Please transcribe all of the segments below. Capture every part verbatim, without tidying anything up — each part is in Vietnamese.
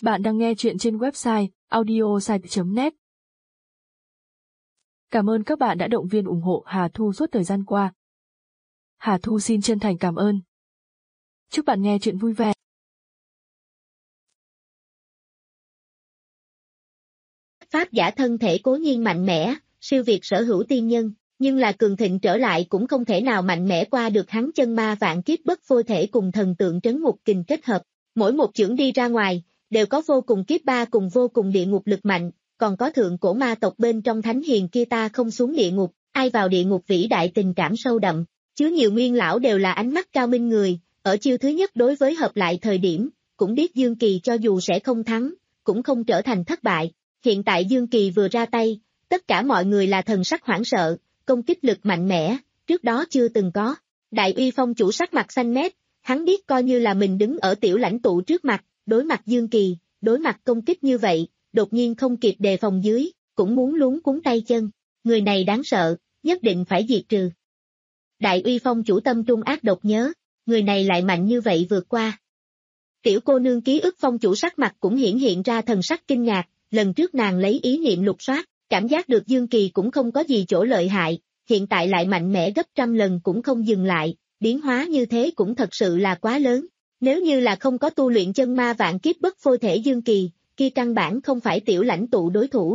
Bạn đang nghe chuyện trên website audiosite chấm net. Cảm ơn các bạn đã động viên ủng hộ Hà Thu suốt thời gian qua. Hà Thu xin chân thành cảm ơn. Chúc bạn nghe chuyện vui vẻ. Pháp giả thân thể cố nhiên mạnh mẽ, siêu việt sở hữu tiên nhân, nhưng là cường thịnh trở lại cũng không thể nào mạnh mẽ qua được hắn chân ma vạn kiếp bất phôi thể cùng thần tượng trấn ngục kình kết hợp. Mỗi một chưởng đi ra ngoài, đều có vô cùng kiếp ba cùng vô cùng địa ngục lực mạnh, còn có thượng cổ ma tộc bên trong thánh hiền kia ta không xuống địa ngục, ai vào địa ngục vĩ đại tình cảm sâu đậm, chứa nhiều nguyên lão đều là ánh mắt cao minh người, ở chiêu thứ nhất đối với hợp lại thời điểm, cũng biết Dương Kỳ cho dù sẽ không thắng, cũng không trở thành thất bại. Hiện tại Dương Kỳ vừa ra tay, tất cả mọi người là thần sắc hoảng sợ, công kích lực mạnh mẽ, trước đó chưa từng có. Đại Uy Phong chủ sắc mặt xanh mét, hắn biết coi như là mình đứng ở tiểu lãnh tụ trước mặt, đối mặt Dương Kỳ, đối mặt công kích như vậy, đột nhiên không kịp đề phòng dưới, cũng muốn luống cuống tay chân, người này đáng sợ, nhất định phải diệt trừ. Đại Uy Phong chủ tâm trung ác độc nhớ, người này lại mạnh như vậy vượt qua. Tiểu cô nương ký ức phong chủ sắc mặt cũng hiển hiện ra thần sắc kinh ngạc, lần trước nàng lấy ý niệm lục soát, cảm giác được Dương Kỳ cũng không có gì chỗ lợi hại, hiện tại lại mạnh mẽ gấp trăm lần cũng không dừng lại, biến hóa như thế cũng thật sự là quá lớn. Nếu như là không có tu luyện chân ma vạn kiếp bất phôi thể Dương Kỳ, kia căn bản không phải tiểu lãnh tụ đối thủ.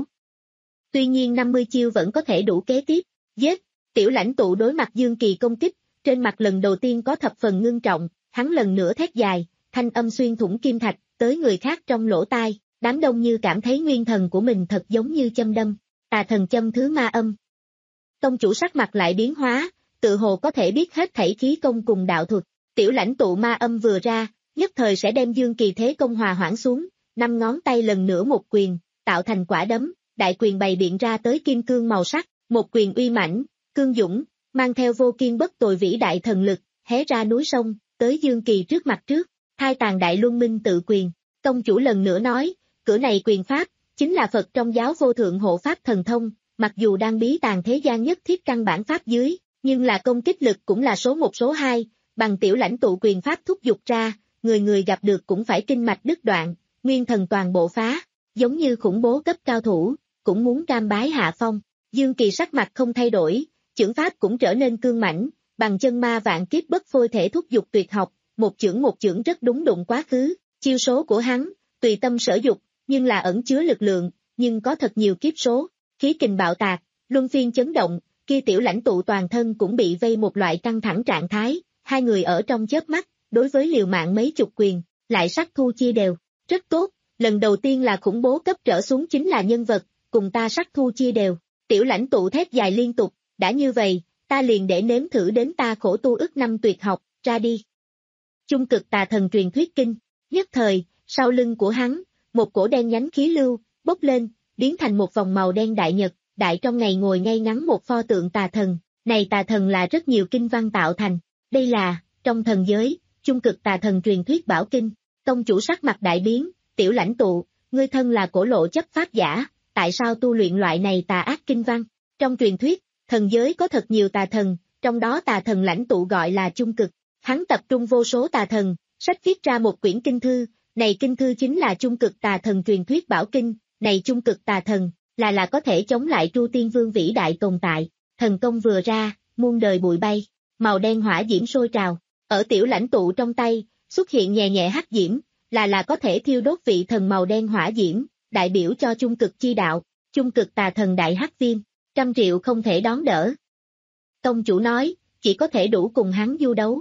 Tuy nhiên năm mươi chiêu vẫn có thể đủ kế tiếp, giết, tiểu lãnh tụ đối mặt Dương Kỳ công kích, trên mặt lần đầu tiên có thập phần ngưng trọng, hắn lần nữa thét dài, thanh âm xuyên thủng kim thạch, tới người khác trong lỗ tai, đám đông như cảm thấy nguyên thần của mình thật giống như châm đâm, tà thần châm thứ ma âm. Tông chủ sắc mặt lại biến hóa, tự hồ có thể biết hết thảy khí công cùng đạo thuật. Tiểu lãnh tụ ma âm vừa ra, nhất thời sẽ đem Dương Kỳ thế công hòa hoãn xuống, năm ngón tay lần nữa một quyền, tạo thành quả đấm, đại quyền bày biện ra tới kim cương màu sắc, một quyền uy mãnh, cương dũng, mang theo vô kiên bất tồi vĩ đại thần lực, hé ra núi sông, tới Dương Kỳ trước mặt trước, thai tàn đại luân minh tự quyền. Tông chủ lần nữa nói, cửa này quyền pháp, chính là Phật trong giáo vô thượng hộ pháp thần thông, mặc dù đang bí tàng thế gian nhất thiết căn bản pháp dưới, nhưng là công kích lực cũng là số một số hai. Bằng tiểu lãnh tụ quyền pháp thúc giục ra, người người gặp được cũng phải kinh mạch đứt đoạn, nguyên thần toàn bộ phá, giống như khủng bố cấp cao thủ, cũng muốn cam bái hạ phong. Dương Kỳ sắc mặt không thay đổi, chưởng pháp cũng trở nên cương mãnh, bằng chân ma vạn kiếp bất phôi thể thúc giục tuyệt học, một chưởng một chưởng rất đúng đụng quá khứ, chiêu số của hắn, tùy tâm sở dục, nhưng là ẩn chứa lực lượng, nhưng có thật nhiều kiếp số, khí kình bạo tạc, luân phiên chấn động, kia tiểu lãnh tụ toàn thân cũng bị vây một loại căng thẳng trạng thái. Hai người ở trong chớp mắt, đối với liều mạng mấy chục quyền, lại sắc thu chia đều, rất tốt, lần đầu tiên là khủng bố cấp trở xuống chính là nhân vật, cùng ta sắc thu chia đều, tiểu lãnh tụ thét dài liên tục, đã như vậy, ta liền để nếm thử đến ta khổ tu ức năm tuyệt học, ra đi. Chung cực tà thần truyền thuyết kinh, nhất thời, sau lưng của hắn, một cổ đen nhánh khí lưu, bốc lên, biến thành một vòng màu đen đại nhật, đại trong ngày ngồi ngay ngắn một pho tượng tà thần, này tà thần là rất nhiều kinh văn tạo thành. Đây là, trong thần giới, chung cực tà thần truyền thuyết bảo kinh, tông chủ sắc mặt đại biến, tiểu lãnh tụ, ngươi thân là cổ lộ chấp pháp giả, tại sao tu luyện loại này tà ác kinh văn? Trong truyền thuyết, thần giới có thật nhiều tà thần, trong đó tà thần lãnh tụ gọi là chung cực, hắn tập trung vô số tà thần, sách viết ra một quyển kinh thư, này kinh thư chính là chung cực tà thần truyền thuyết bảo kinh, này chung cực tà thần, là là có thể chống lại Tru Tiên Vương vĩ đại tồn tại, thần công vừa ra, muôn đời bụi bay. Màu đen hỏa diễm sôi trào, ở tiểu lãnh tụ trong tay, xuất hiện nhẹ nhẹ hắc diễm, là là có thể thiêu đốt vị thần màu đen hỏa diễm, đại biểu cho chung cực chi đạo, chung cực tà thần đại hắc viêm, trăm triệu không thể đón đỡ. Tông chủ nói, chỉ có thể đủ cùng hắn du đấu.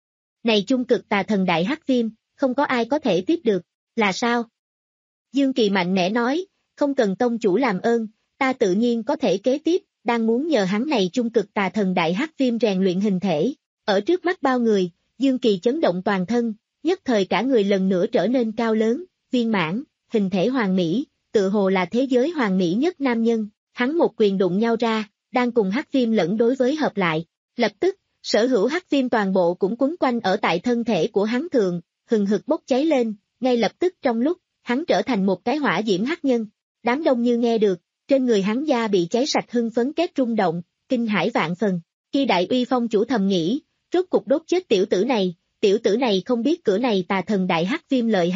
Này chung cực tà thần đại hắc viêm, không có ai có thể tiếp được, là sao? Dương Kỳ mạnh mẽ nói, không cần tông chủ làm ơn, ta tự nhiên có thể kế tiếp. Đang muốn nhờ hắn này chung cực tà thần đại hắc viêm rèn luyện hình thể, ở trước mắt bao người, Dương Kỳ chấn động toàn thân, nhất thời cả người lần nữa trở nên cao lớn, viên mãn, hình thể hoàn mỹ, tự hồ là thế giới hoàn mỹ nhất nam nhân, hắn một quyền đụng nhau ra, đang cùng hắc viêm lẫn đối với hợp lại, lập tức, sở hữu hắc viêm toàn bộ cũng quấn quanh ở tại thân thể của hắn thượng, hừng hực bốc cháy lên, ngay lập tức trong lúc, hắn trở thành một cái hỏa diễm hắc nhân, đám đông như nghe được. Trên người hắn da bị cháy sạch hưng phấn kết rung động, kinh hãi vạn phần. Khi Đại Uy Phong chủ thầm nghĩ, rốt cục đốt chết tiểu tử này, tiểu tử này không biết cửa này tà thần đại hắc viêm lợi hại,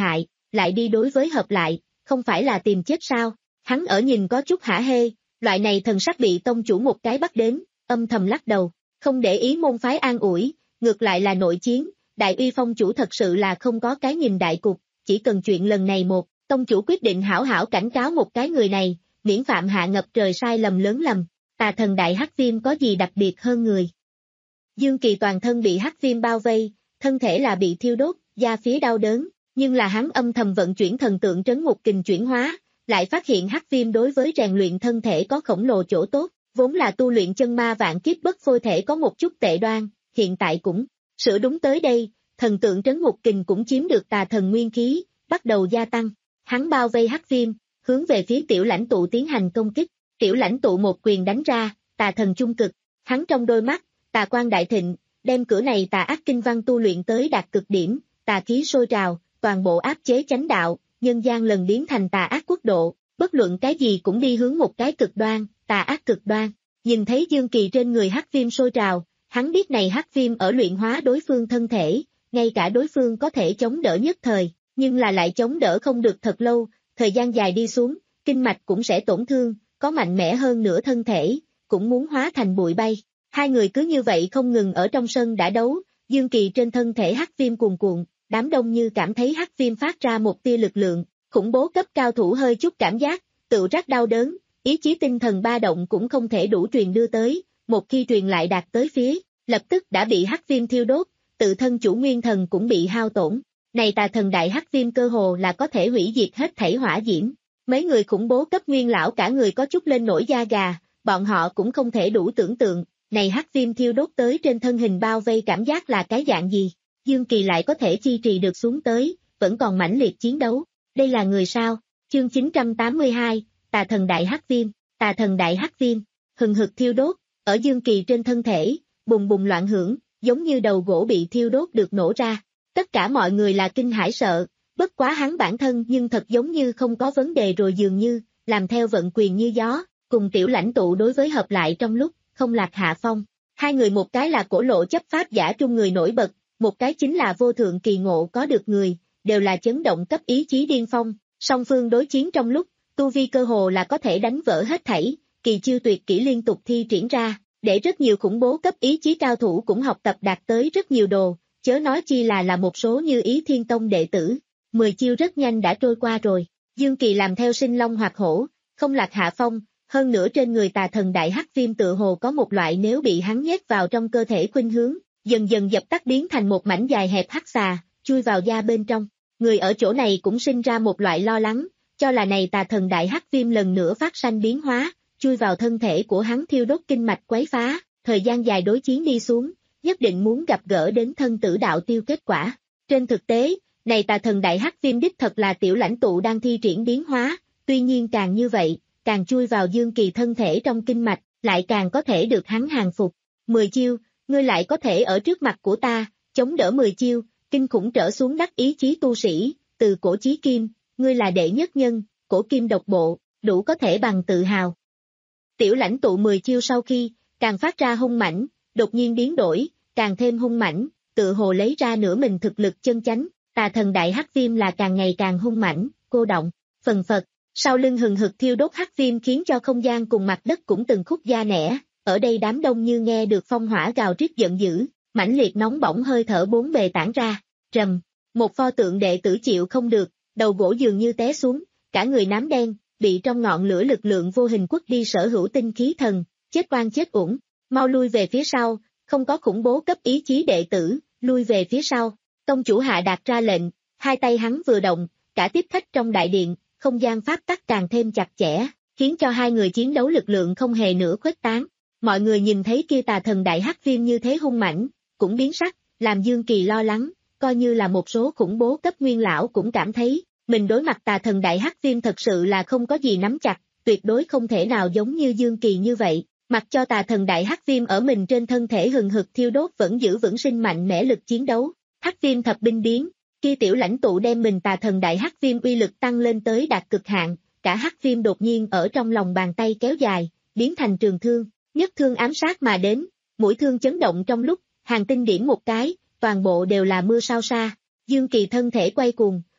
lại đi đối với hợp lại, không phải là tìm chết sao? Hắn ở nhìn có chút hả hê, loại này thần sắc bị tông chủ một cái bắt đến, âm thầm lắc đầu, không để ý môn phái an ủi, ngược lại là nội chiến, đại uy phong chủ thật sự là không có cái nhìn đại cục, chỉ cần chuyện lần này một, tông chủ quyết định hảo hảo cảnh cáo một cái người này, miễn phạm hạ ngập trời sai lầm lớn lầm, tà thần đại hắc viêm có gì đặc biệt hơn người. Dương Kỳ toàn thân bị hắc viêm bao vây, thân thể là bị thiêu đốt, da phía đau đớn, nhưng là hắn âm thầm vận chuyển thần tượng trấn ngục kình chuyển hóa, lại phát hiện hắc viêm đối với rèn luyện thân thể có khổng lồ chỗ tốt, vốn là tu luyện chân ma vạn kiếp bất phôi thể có một chút tệ đoan, hiện tại cũng sửa đúng tới đây, thần tượng trấn ngục kình cũng chiếm được tà thần nguyên khí, bắt đầu gia tăng. Hắn bao vây hắc viêm, hướng về phía tiểu lãnh tụ tiến hành công kích, tiểu lãnh tụ một quyền đánh ra, tà thần trung cực, hắn trong đôi mắt, tà quang đại thịnh, đem cửa này tà ác kinh văn tu luyện tới đạt cực điểm, tà khí sôi trào, toàn bộ áp chế chánh đạo, nhân gian lần biến thành tà ác quốc độ, bất luận cái gì cũng đi hướng một cái cực đoan, tà ác cực đoan. Nhìn thấy Dương Kỳ trên người hắc viêm sôi trào, hắn biết này hắc viêm ở luyện hóa đối phương thân thể, ngay cả đối phương có thể chống đỡ nhất thời, nhưng là lại chống đỡ không được thật lâu, thời gian dài đi xuống, kinh mạch cũng sẽ tổn thương, có mạnh mẽ hơn nửa thân thể, cũng muốn hóa thành bụi bay. Hai người cứ như vậy không ngừng ở trong sân đã đấu, Dương Kỳ trên thân thể hắc viêm cuồn cuộn, đám đông như cảm thấy hắc viêm phát ra một tia lực lượng, khủng bố cấp cao thủ hơi chút cảm giác, tự rắc đau đớn, ý chí tinh thần ba động cũng không thể đủ truyền đưa tới, một khi truyền lại đạt tới phía, lập tức đã bị hắc viêm thiêu đốt, tự thân chủ nguyên thần cũng bị hao tổn. Này tà thần đại hắc viêm cơ hồ là có thể hủy diệt hết thảy hỏa diễm. Mấy người khủng bố cấp nguyên lão cả người có chút lên nổi da gà, bọn họ cũng không thể đủ tưởng tượng, này hắc viêm thiêu đốt tới trên thân hình bao vây cảm giác là cái dạng gì. Dương Kỳ lại có thể chi trì được xuống tới, vẫn còn mãnh liệt chiến đấu. Đây là người sao? Chương chín trăm tám mươi hai, tà thần đại hắc viêm, tà thần đại hắc viêm, hừng hực thiêu đốt, ở Dương Kỳ trên thân thể, bùng bùng loạn hưởng, giống như đầu gỗ bị thiêu đốt được nổ ra. Tất cả mọi người là kinh hãi sợ, bất quá hắn bản thân nhưng thật giống như không có vấn đề rồi dường như, làm theo vận quyền như gió, cùng tiểu lãnh tụ đối với hợp lại trong lúc, không lạc hạ phong. Hai người một cái là cổ lộ chấp pháp giả trung người nổi bật, một cái chính là vô thượng kỳ ngộ có được người, đều là chấn động cấp ý chí điên phong, song phương đối chiến trong lúc, tu vi cơ hồ là có thể đánh vỡ hết thảy, kỳ chiêu tuyệt kỹ liên tục thi triển ra, để rất nhiều khủng bố cấp ý chí cao thủ cũng học tập đạt tới rất nhiều đồ, chớ nói chi là là một số như Ý Thiên Tông đệ tử. Mười chiêu rất nhanh đã trôi qua rồi, Dương Kỳ làm theo sinh long hoặc hổ, không lạc hạ phong, hơn nữa trên người tà thần đại hắc viêm tự hồ có một loại nếu bị hắn nhét vào trong cơ thể khuynh hướng, dần dần dập tắt biến thành một mảnh dài hẹp hắc xà, chui vào da bên trong. Người ở chỗ này cũng sinh ra một loại lo lắng, cho là này tà thần đại hắc viêm lần nữa phát sanh biến hóa, chui vào thân thể của hắn thiêu đốt kinh mạch quấy phá, thời gian dài đối chiến đi xuống, nhất định muốn gặp gỡ đến thân tử đạo tiêu kết quả. Trên thực tế, này tà thần đại hắc viêm đích thật là tiểu lãnh tụ đang thi triển biến hóa, tuy nhiên càng như vậy, càng chui vào Dương Kỳ thân thể trong kinh mạch, lại càng có thể được hắn hàng phục. Mười chiêu, ngươi lại có thể ở trước mặt của ta, chống đỡ mười chiêu, kinh khủng trở xuống đắc ý chí tu sĩ, từ cổ chí kim, ngươi là đệ nhất nhân, cổ kim độc bộ, đủ có thể bằng tự hào. Tiểu lãnh tụ mười chiêu sau khi, càng phát ra hung mãnh, đột nhiên biến đổi, càng thêm hung mãnh, tự hồ lấy ra nửa mình thực lực chân chánh, tà thần đại hắc viêm là càng ngày càng hung mãnh, cô động, phần phật, sau lưng hừng hực thiêu đốt hắc viêm khiến cho không gian cùng mặt đất cũng từng khúc da nẻ, ở đây đám đông như nghe được phong hỏa gào rít giận dữ, mãnh liệt nóng bỏng hơi thở bốn bề tản ra, rầm, một pho tượng đệ tử chịu không được, đầu gỗ dường như té xuống, cả người nám đen, bị trong ngọn lửa lực lượng vô hình quất đi sở hữu tinh khí thần, chết oan chết uổng, mau lui về phía sau, không có khủng bố cấp ý chí đệ tử, lui về phía sau, tông chủ hạ đạt ra lệnh, hai tay hắn vừa động, cả tiếp khách trong đại điện, không gian pháp tắc càng thêm chặt chẽ, khiến cho hai người chiến đấu lực lượng không hề nữa khuếch tán. Mọi người nhìn thấy kia tà thần đại hắc viêm như thế hung mãnh, cũng biến sắc, làm Dương Kỳ lo lắng, coi như là một số khủng bố cấp nguyên lão cũng cảm thấy, mình đối mặt tà thần đại hắc viêm thật sự là không có gì nắm chặt, tuyệt đối không thể nào giống như Dương Kỳ như vậy, mặc cho tà thần đại hắc viêm ở mình trên thân thể hừng hực thiêu đốt vẫn giữ vững sinh mạnh mẽ lực chiến đấu. Hắc viêm thập binh biến, kia tiểu lãnh tụ đem mình tà thần đại hắc viêm uy lực tăng lên tới đạt cực hạn, cả hắc viêm đột nhiên ở trong lòng bàn tay kéo dài, biến thành trường thương, nhất thương ám sát mà đến, mũi thương chấn động trong lúc, hàng tinh điểm một cái, toàn bộ đều là mưa sao sa. Dương Kỳ thân thể quay cuồng,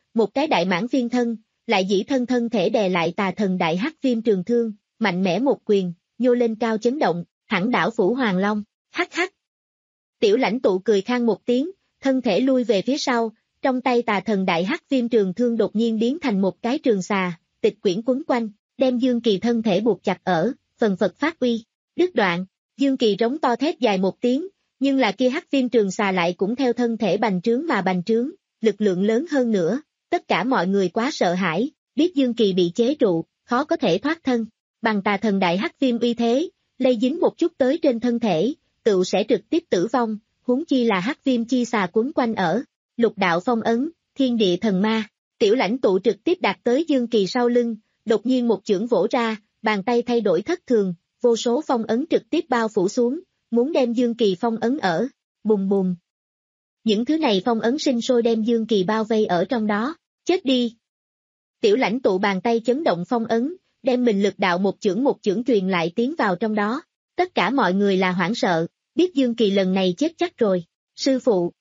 một cái đại mãng phiên thân, lại dĩ thân thân thể đè lại tà thần đại hắc viêm trường thương, mạnh mẽ một quyền, nhô lên cao chấn động, thẳng đảo phủ Hoàng Long, hắc hắc. Tiểu lãnh tụ cười khang một tiếng, thân thể lui về phía sau, trong tay tà thần đại hắc viêm trường thương đột nhiên biến thành một cái trường xà, tịch quyển quấn quanh, đem Dương Kỳ thân thể buộc chặt ở, phần phật phát uy, đứt đoạn, Dương Kỳ rống to thét dài một tiếng, nhưng là kia hắc viêm trường xà lại cũng theo thân thể bành trướng mà bành trướng, lực lượng lớn hơn nữa, tất cả mọi người quá sợ hãi, biết Dương Kỳ bị chế trụ, khó có thể thoát thân, bằng tà thần đại hắc viêm uy thế, lây dính một chút tới trên thân thể, tựu sẽ trực tiếp tử vong, huống chi là hắc viêm chi xà quấn quanh ở, lục đạo phong ấn, thiên địa thần ma, tiểu lãnh tụ trực tiếp đạt tới Dương Kỳ sau lưng, đột nhiên một chưởng vỗ ra, bàn tay thay đổi thất thường, vô số phong ấn trực tiếp bao phủ xuống, muốn đem Dương Kỳ phong ấn ở, bùng bùng. Những thứ này phong ấn sinh sôi đem Dương Kỳ bao vây ở trong đó, chết đi. Tiểu lãnh tụ bàn tay chấn động phong ấn, đem mình lực đạo một chưởng một chưởng truyền lại tiến vào trong đó, tất cả mọi người là hoảng sợ, biết Dương Kỳ lần này chết chắc rồi, sư phụ.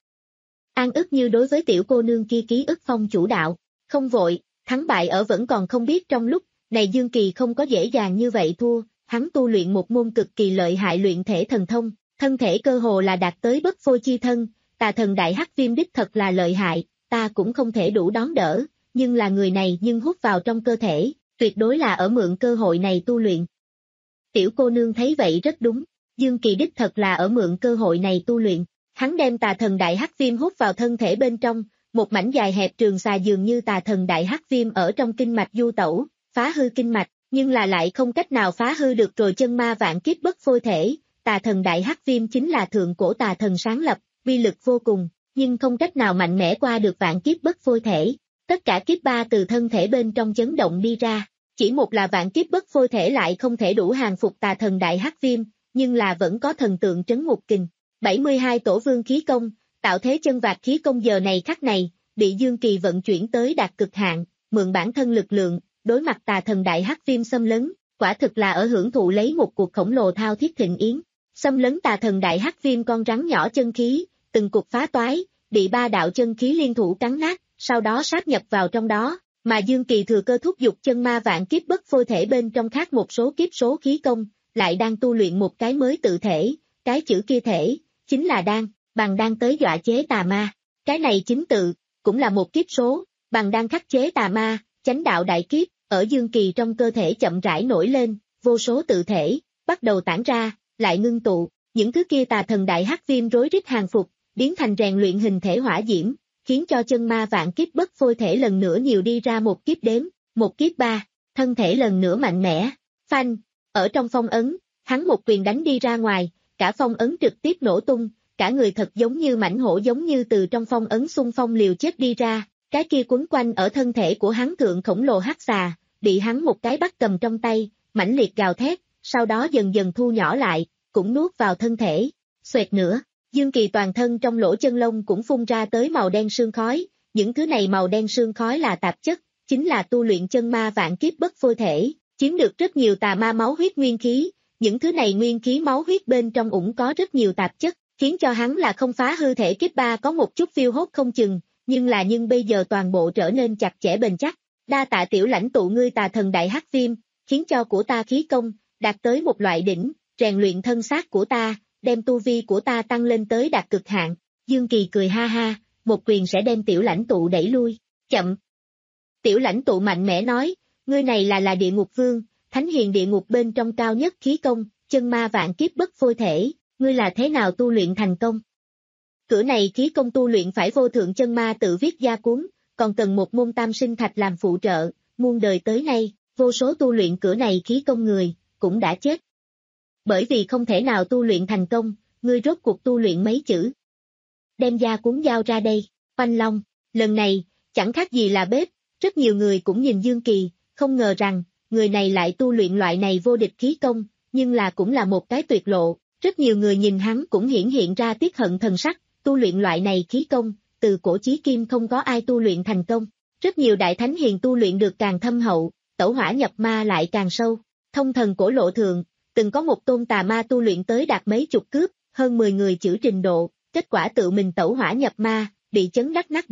An ức như đối với tiểu cô nương kia ký ức phong chủ đạo, không vội, thắng bại ở vẫn còn không biết trong lúc, này Dương Kỳ không có dễ dàng như vậy thua, hắn tu luyện một môn cực kỳ lợi hại luyện thể thần thông, thân thể cơ hồ là đạt tới bất phôi chi thân, tà thần đại hắc viêm đích thật là lợi hại, ta cũng không thể đủ đón đỡ, nhưng là người này nhưng hút vào trong cơ thể, tuyệt đối là ở mượn cơ hội này tu luyện. Tiểu cô nương thấy vậy rất đúng, Dương Kỳ đích thật là ở mượn cơ hội này tu luyện, hắn đem tà thần đại hắc viêm hút vào thân thể bên trong, một mảnh dài hẹp trường xà dường như tà thần đại hắc viêm ở trong kinh mạch du tẩu, phá hư kinh mạch, nhưng là lại không cách nào phá hư được rồi chân ma vạn kiếp bất phôi thể, tà thần đại hắc viêm chính là thượng cổ tà thần sáng lập, uy lực vô cùng, nhưng không cách nào mạnh mẽ qua được vạn kiếp bất phôi thể, tất cả kiếp ba từ thân thể bên trong chấn động đi ra, chỉ một là vạn kiếp bất phôi thể lại không thể đủ hàng phục tà thần đại hắc viêm, nhưng là vẫn có thần tượng trấn ngục kình, bảy mươi hai tổ vương khí công, tạo thế chân vạc khí công giờ này khắc này, bị Dương Kỳ vận chuyển tới đạt cực hạn, mượn bản thân lực lượng, đối mặt tà thần đại hắc viêm xâm lấn, quả thực là ở hưởng thụ lấy một cuộc khổng lồ thao thiết thịnh yến, xâm lấn tà thần đại hắc viêm con rắn nhỏ chân khí, từng cục phá toái, bị ba đạo chân khí liên thủ cắn nát, sau đó sát nhập vào trong đó, mà Dương Kỳ thừa cơ thúc giục chân ma vạn kiếp bất phôi thể bên trong khác một số kiếp số khí công, lại đang tu luyện một cái mới tự thể, cái chữ kia thể, chính là đan, bằng đan tới dọa chế tà ma, cái này chính tự, cũng là một kiếp số, bằng đan khắc chế tà ma, chánh đạo đại kiếp, ở Dương Kỳ trong cơ thể chậm rãi nổi lên, vô số tự thể, bắt đầu tản ra, lại ngưng tụ, những thứ kia tà thần đại hắc viêm rối rít hàng phục, biến thành rèn luyện hình thể hỏa diễm, khiến cho chân ma vạn kiếp bất phôi thể lần nữa nhiều đi ra một kiếp đếm, một kiếp ba, thân thể lần nữa mạnh mẽ, phanh, ở trong phong ấn, hắn một quyền đánh đi ra ngoài, cả phong ấn trực tiếp nổ tung, cả người thật giống như mãnh hổ giống như từ trong phong ấn xung phong liều chết đi ra, cái kia quấn quanh ở thân thể của hắn thượng khổng lồ hắc xà, bị hắn một cái bắt cầm trong tay, mãnh liệt gào thét, sau đó dần dần thu nhỏ lại, cũng nuốt vào thân thể, xoẹt nữa. Dương Kỳ toàn thân trong lỗ chân lông cũng phun ra tới màu đen sương khói, những thứ này màu đen sương khói là tạp chất, chính là tu luyện chân ma vạn kiếp bất phôi thể, chiếm được rất nhiều tà ma máu huyết nguyên khí, những thứ này nguyên khí máu huyết bên trong ủng có rất nhiều tạp chất, khiến cho hắn là không phá hư thể kiếp ba có một chút phiêu hốt không chừng, nhưng là nhưng bây giờ toàn bộ trở nên chặt chẽ bền chắc, đa tạ tiểu lãnh tụ ngươi tà thần đại hắc viêm, khiến cho của ta khí công, đạt tới một loại đỉnh, rèn luyện thân xác của ta, đem tu vi của ta tăng lên tới đạt cực hạn. Dương Kỳ cười ha ha, một quyền sẽ đem tiểu lãnh tụ đẩy lui, chậm. Tiểu lãnh tụ mạnh mẽ nói, ngươi này là là địa ngục vương, thánh hiền địa ngục bên trong cao nhất khí công, chân ma vạn kiếp bất phôi thể, ngươi là thế nào tu luyện thành công? Cửa này khí công tu luyện phải vô thượng chân ma tự viết gia cuốn, còn cần một môn tam sinh thạch làm phụ trợ, muôn đời tới nay, vô số tu luyện cửa này khí công người, cũng đã chết. Bởi vì không thể nào tu luyện thành công, ngươi rốt cuộc tu luyện mấy chữ. Đem gia cuốn giao ra đây, Oanh Long, lần này, chẳng khác gì là bếp, rất nhiều người cũng nhìn Dương Kỳ, không ngờ rằng, người này lại tu luyện loại này vô địch khí công, nhưng là cũng là một cái tuyệt lộ, rất nhiều người nhìn hắn cũng hiển hiện ra tiếc hận thần sắc, tu luyện loại này khí công, từ cổ chí kim không có ai tu luyện thành công, rất nhiều đại thánh hiền tu luyện được càng thâm hậu, tẩu hỏa nhập ma lại càng sâu, thông thần cổ lộ thường, từng có một tôn tà ma tu luyện tới đạt mấy chục cướp, hơn mười người chữ trình độ, kết quả tự mình tẩu hỏa nhập ma, bị chấn đắc nát bấy,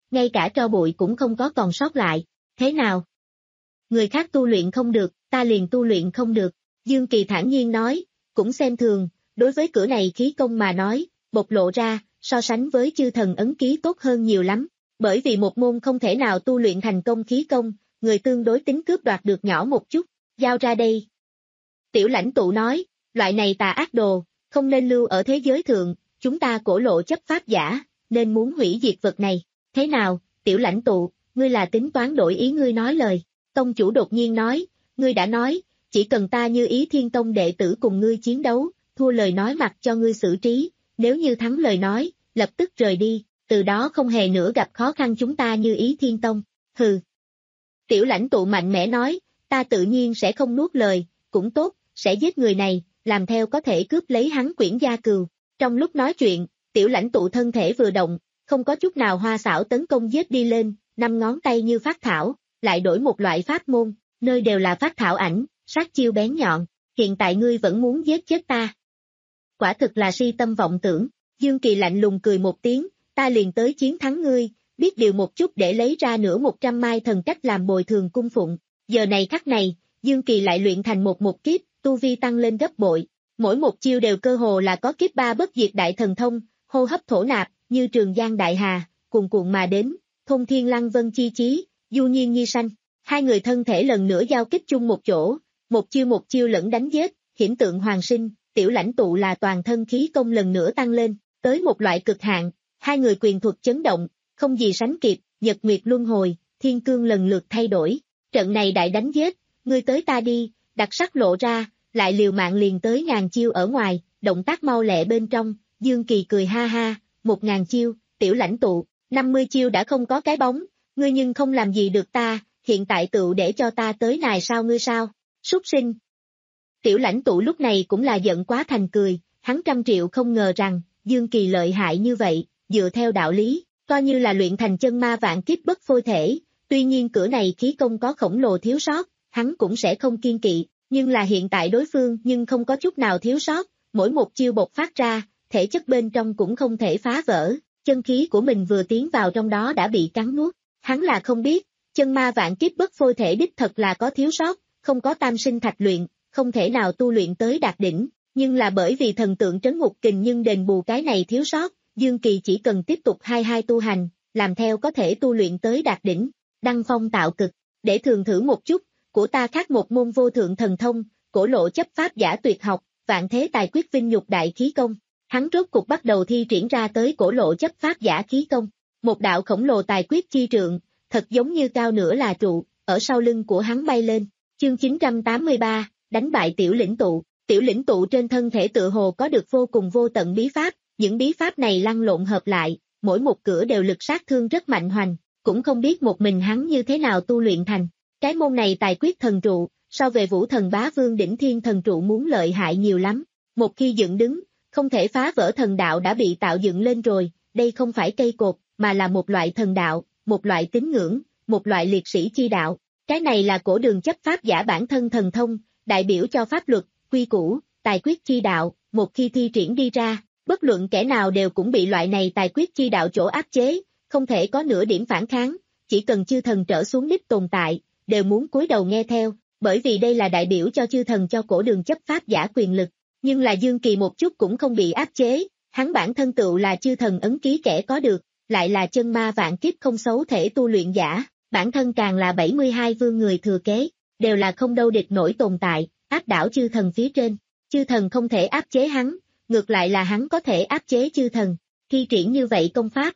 ngay cả tro bụi cũng không có còn sót lại. Thế nào? Người khác tu luyện không được, ta liền tu luyện không được. Dương Kỳ thản nhiên nói, cũng xem thường, đối với cửa này khí công mà nói, bộc lộ ra, so sánh với chư thần ấn ký tốt hơn nhiều lắm. Bởi vì một môn không thể nào tu luyện thành công khí công, người tương đối tính cướp đoạt được nhỏ một chút, giao ra đây. Tiểu lãnh tụ nói, loại này tà ác đồ, không nên lưu ở thế giới thượng, chúng ta cổ lộ chấp pháp giả, nên muốn hủy diệt vật này. Thế nào, tiểu lãnh tụ, ngươi là tính toán đổi ý ngươi nói lời. Tông chủ đột nhiên nói, ngươi đã nói, chỉ cần ta như ý thiên tông đệ tử cùng ngươi chiến đấu, thua lời nói mặc cho ngươi xử trí, nếu như thắng lời nói, lập tức rời đi, từ đó không hề nữa gặp khó khăn chúng ta như ý thiên tông. Hừ. Tiểu lãnh tụ mạnh mẽ nói, ta tự nhiên sẽ không nuốt lời, cũng tốt, sẽ giết người này, làm theo có thể cướp lấy hắn quyển gia cừu. Trong lúc nói chuyện, tiểu lãnh tụ thân thể vừa động, không có chút nào hoa xảo tấn công giết đi lên, năm ngón tay như phát thảo, lại đổi một loại pháp môn, nơi đều là phát thảo ảnh, sát chiêu bén nhọn, hiện tại ngươi vẫn muốn giết chết ta. Quả thực là si tâm vọng tưởng, Dương Kỳ lạnh lùng cười một tiếng, ta liền tới chiến thắng ngươi, biết điều một chút để lấy ra nửa một trăm mai thần cách làm bồi thường cung phụng. Giờ này khắc này, Dương Kỳ lại luyện thành một một kiếp, tu vi tăng lên gấp bội, mỗi một chiêu đều cơ hồ là có kiếp ba bất diệt đại thần thông, hô hấp thổ nạp, như trường giang đại hà, cuồn cuộn mà đến, thôn thiên lăng vân chi chí, du nhiên nhi sanh. Hai người thân thể lần nữa giao kích chung một chỗ, một chiêu một chiêu lẫn đánh giết, hiển tượng hoàng sinh, tiểu lãnh tụ là toàn thân khí công lần nữa tăng lên, tới một loại cực hạn, hai người quyền thuật chấn động, không gì sánh kịp, nhật nguyệt luân hồi, thiên cương lần lượt thay đổi. Trận này đại đánh giết, ngươi tới ta đi, đặc sắc lộ ra, lại liều mạng liền tới ngàn chiêu ở ngoài, động tác mau lẹ bên trong, Dương Kỳ cười ha ha, một ngàn chiêu, tiểu lãnh tụ, năm mươi chiêu đã không có cái bóng, ngươi nhưng không làm gì được ta, hiện tại tựu để cho ta tới nài sao ngươi sao, súc sinh. Tiểu lãnh tụ lúc này cũng là giận quá thành cười, hắn trăm triệu không ngờ rằng, Dương Kỳ lợi hại như vậy, dựa theo đạo lý, coi như là luyện thành chân ma vạn kiếp bất phôi thể, tuy nhiên cửa này khí công có khổng lồ thiếu sót, hắn cũng sẽ không kiên kỵ, nhưng là hiện tại đối phương nhưng không có chút nào thiếu sót, mỗi một chiêu bộc phát ra, thể chất bên trong cũng không thể phá vỡ, chân khí của mình vừa tiến vào trong đó đã bị cắn nuốt, hắn là không biết, chân ma vạn kiếp bất phôi thể đích thật là có thiếu sót, không có tam sinh thạch luyện, không thể nào tu luyện tới đạt đỉnh, nhưng là bởi vì thần tượng trấn ngục kình nhưng đền bù cái này thiếu sót, Dương Kỳ chỉ cần tiếp tục hai hai tu hành, làm theo có thể tu luyện tới đạt đỉnh, đăng phong tạo cực, để thường thử một chút, của ta khác một môn vô thượng thần thông, cổ lộ chấp pháp giả tuyệt học, vạn thế tài quyết vinh nhục đại khí công. Hắn rốt cục bắt đầu thi triển ra tới cổ lộ chấp pháp giả khí công, một đạo khổng lồ tài quyết chi trượng, thật giống như cao nửa là trụ, ở sau lưng của hắn bay lên. Chương chín trăm tám mươi ba, đánh bại tiểu lĩnh tụ. Tiểu lĩnh tụ trên thân thể tựa hồ có được vô cùng vô tận bí pháp, những bí pháp này lăn lộn hợp lại, mỗi một cửa đều lực sát thương rất mạnh hoành, cũng không biết một mình hắn như thế nào tu luyện thành. Cái môn này tài quyết thần trụ, so về vũ thần bá vương đỉnh thiên thần trụ muốn lợi hại nhiều lắm. Một khi dựng đứng, không thể phá vỡ thần đạo đã bị tạo dựng lên rồi, đây không phải cây cột, mà là một loại thần đạo, một loại tín ngưỡng, một loại liệt sĩ chi đạo. Cái này là cổ đường chấp pháp giả bản thân thần thông, đại biểu cho pháp luật, quy củ, tài quyết chi đạo, một khi thi triển đi ra, bất luận kẻ nào đều cũng bị loại này tài quyết chi đạo chỗ áp chế, không thể có nửa điểm phản kháng, chỉ cần chư thần trở xuống đích tồn tại, đều muốn cúi đầu nghe theo, bởi vì đây là đại biểu cho chư thần cho cổ đường chấp pháp giả quyền lực. Nhưng là Dương Kỳ một chút cũng không bị áp chế, hắn bản thân tựu là chư thần ấn ký kẻ có được, lại là chân ma vạn kiếp không xấu thể tu luyện giả, bản thân càng là bảy mươi hai vương người thừa kế, đều là không đâu địch nổi tồn tại, áp đảo chư thần phía trên, chư thần không thể áp chế hắn, ngược lại là hắn có thể áp chế chư thần, khi triển như vậy công pháp,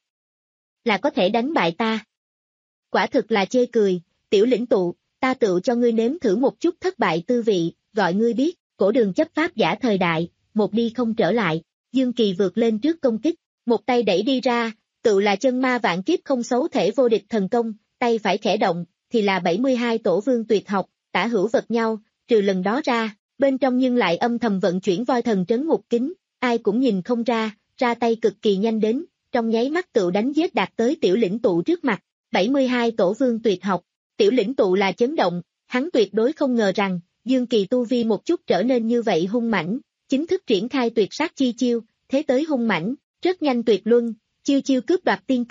là có thể đánh bại ta. Quả thực là chê cười, tiểu lĩnh tụ, ta tự cho ngươi nếm thử một chút thất bại tư vị, gọi ngươi biết. Cổ đường chấp pháp giả thời đại, một đi không trở lại, Dương Kỳ vượt lên trước công kích, một tay đẩy đi ra, tự là chân ma vạn kiếp không xấu thể vô địch thần công, tay phải khẽ động, thì là bảy mươi hai tổ vương tuyệt học, tả hữu vật nhau, trừ lần đó ra, bên trong nhưng lại âm thầm vận chuyển voi thần trấn ngục kính, ai cũng nhìn không ra, ra tay cực kỳ nhanh đến, trong nháy mắt tự đánh giết đạt tới tiểu lĩnh tụ trước mặt, bảy mươi hai tổ vương tuyệt học, tiểu lĩnh tụ là chấn động, hắn tuyệt đối không ngờ rằng, Dương Kỳ tu vi một chút trở nên như vậy hung mãnh, chính thức triển khai tuyệt sát chi chiêu, thế tới hung mãnh, rất nhanh tuyệt luân, chiêu chiêu cướp đoạt tiên cơ,